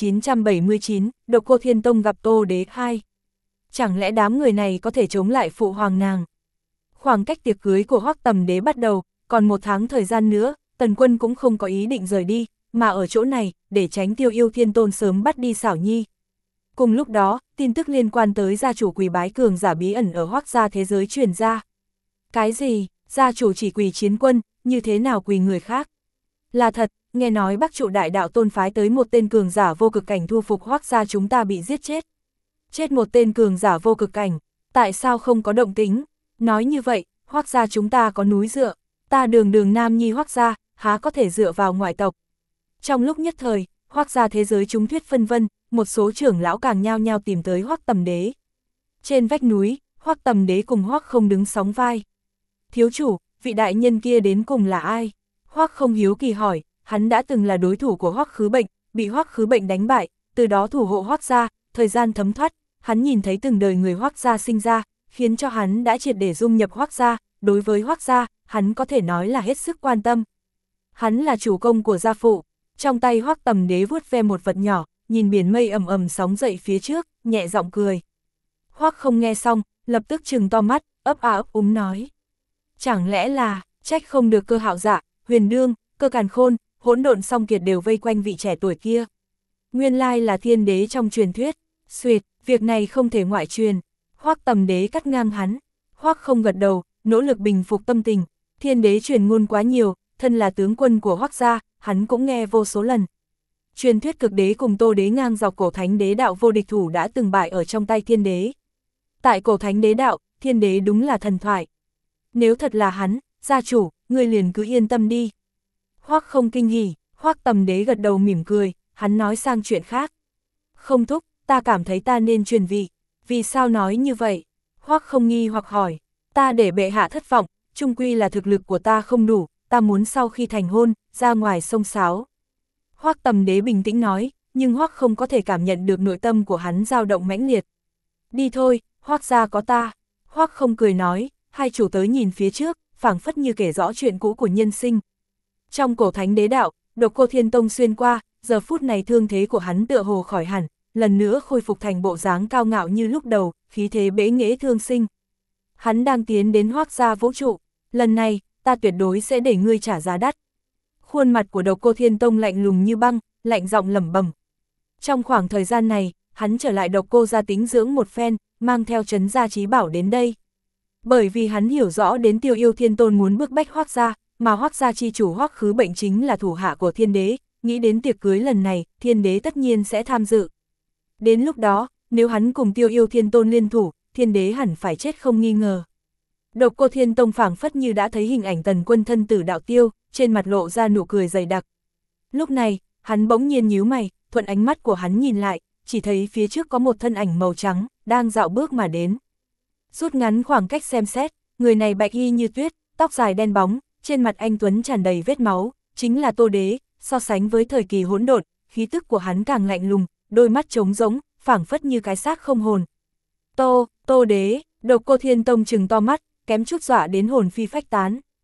1979, Độc Cô Thiên Tông gặp Tô Đế 2. Chẳng lẽ đám người này có thể chống lại phụ hoàng nàng? Khoảng cách tiệc cưới của Hoắc Tầm Đế bắt đầu, còn 1 tháng thời gian nữa, Tần Quân cũng không có ý định rời đi, mà ở chỗ này, để tránh Tiêu Yêu Thiên Tôn sớm bắt đi Xảo Nhi. Cùng lúc đó, tin tức liên quan tới gia chủ quỳ bái cường giả bí ẩn ở Hoắc gia thế giới truyền ra. Cái gì? Gia chủ chỉ quỳ chiến quân, như thế nào quỳ người khác? Là thật, nghe nói Bắc Trụ Đại Đạo Tôn phái tới một tên cường giả vô cực cảnh thu phục Hoắc gia chúng ta bị giết chết. Chết một tên cường giả vô cực cảnh, tại sao không có động tĩnh? Nói như vậy, Hoắc gia chúng ta có núi dựa, ta Đường nam nhi Hoắc gia, há có thể dựa vào ngoại tộc. Trong lúc nhất thời, Hoắc gia thế giới chúng thuyết phân vân, một số trưởng lão càng nhao nhao tìm tới Hoắc Tầm Đế. Trên vách núi, Hoắc Tầm Đế cùng Hoắc Không đứng sóng vai. Thiếu chủ, vị đại nhân kia đến cùng là ai? Hoắc Không hiếu kỳ hỏi, hắn đã từng là đối thủ của Hoắc Khứ Bệnh, bị Hoắc Khứ Bệnh đánh bại, từ đó thủ hộ Hoắc gia, thời gian thấm thoát, hắn nhìn thấy từng đời người Hoắc gia sinh ra, khiến cho hắn đã triệt để dung nhập Hoắc gia, đối với Hoắc gia, hắn có thể nói là hết sức quan tâm. Hắn là chủ công của gia phụ, trong tay Hoắc Tầm Đế vuốt ve một vật nhỏ, nhìn biển mây ầm ầm sóng dậy phía trước, nhẹ giọng cười. Hoắc Không nghe xong, lập tức trừng to mắt, ấp a ấp úng nói. Chẳng lẽ là, trách không được Cơ Hạo Dạ, Huyền Đương, Cơ Càn Khôn, Hỗn Độn Song Kiệt đều vây quanh vị trẻ tuổi kia. Nguyên lai là thiên đế trong truyền thuyết, xuyệt, việc này không thể ngoại truyền. Hoắc Tầm Đế cắt ngang hắn, Hoắc Không gật đầu, nỗ lực bình phục tâm tình, thiên đế truyền ngôn quá nhiều, thân là tướng quân của Hoắc gia, hắn cũng nghe vô số lần. Truyền thuyết cực đế cùng Tô Đế ngang dọc cổ thánh đế đạo vô địch thủ đã từng bại ở trong tay thiên đế. Tại cổ thánh đế đạo, thiên đế đúng là thần thoại. Nếu thật là hắn, gia chủ, ngươi liền cứ yên tâm đi. Hoắc Không kinh hỉ, Hoắc Tầm Đế gật đầu mỉm cười, hắn nói sang chuyện khác. Không thúc, ta cảm thấy ta nên truyền vị. Vì sao nói như vậy? Hoắc Không nghi hoặc hỏi, ta để bệ hạ thất vọng, chung quy là thực lực của ta không đủ, ta muốn sau khi thành hôn, ra ngoài xông xáo. Hoắc Tầm Đế bình tĩnh nói, nhưng Hoắc Không có thể cảm nhận được nội tâm của hắn dao động mãnh liệt. Đi thôi, Hoắc gia có ta. Hoắc Không cười nói, hai chủ tới nhìn phía trước, phảng phất như kể rõ chuyện cũ của nhân sinh. Trong cổ thánh đế đạo, Độc Cô Thiên Tông xuyên qua, giờ phút này thương thế của hắn tựa hồ khỏi hẳn, lần nữa khôi phục thành bộ dáng cao ngạo như lúc đầu, khí thế bế nghệ thương sinh. Hắn đang tiến đến Hoắc gia vũ trụ, lần này, ta tuyệt đối sẽ để ngươi trả giá đắt. Khuôn mặt của Độc Cô Thiên Tông lạnh lùng như băng, lạnh giọng lẩm bẩm. Trong khoảng thời gian này, hắn trở lại Độc Cô gia tĩnh dưỡng một phen, mang theo trấn gia trí bảo đến đây. Bởi vì hắn hiểu rõ đến Tiêu Yêu Thiên Tôn muốn bức bách Hoắc gia, mà Hoắc gia chi chủ Hoắc Khứ Bệnh chính là thủ hạ của thiên đế, nghĩ đến tiệc cưới lần này, thiên đế tất nhiên sẽ tham dự. Đến lúc đó, nếu hắn cùng Tiêu Yêu Thiên Tôn liên thủ, thiên đế hẳn phải chết không nghi ngờ. Độc Cô Thiên Tông phảng phất như đã thấy hình ảnh Tần Quân thân tử đạo tiêu, trên mặt lộ ra nụ cười dày đặc. Lúc này, hắn bỗng nhiên nhíu mày, thuận ánh mắt của hắn nhìn lại, chỉ thấy phía trước có một thân ảnh màu trắng, đang dạo bước mà đến. Rút ngắn khoảng cách xem xét, người này bạch y như tuyết, tóc dài đen bóng, trên mặt anh tuấn tràn đầy vết máu, chính là Tô Đế, so sánh với thời kỳ hỗn độn, khí tức của hắn càng lạnh lùng, đôi mắt trống rỗng, phảng phất như cái xác không hồn. Tô Đế, Độc Cô Thiên Tông trừng to mắt, kém chút dọa đến hồn phi phách tán.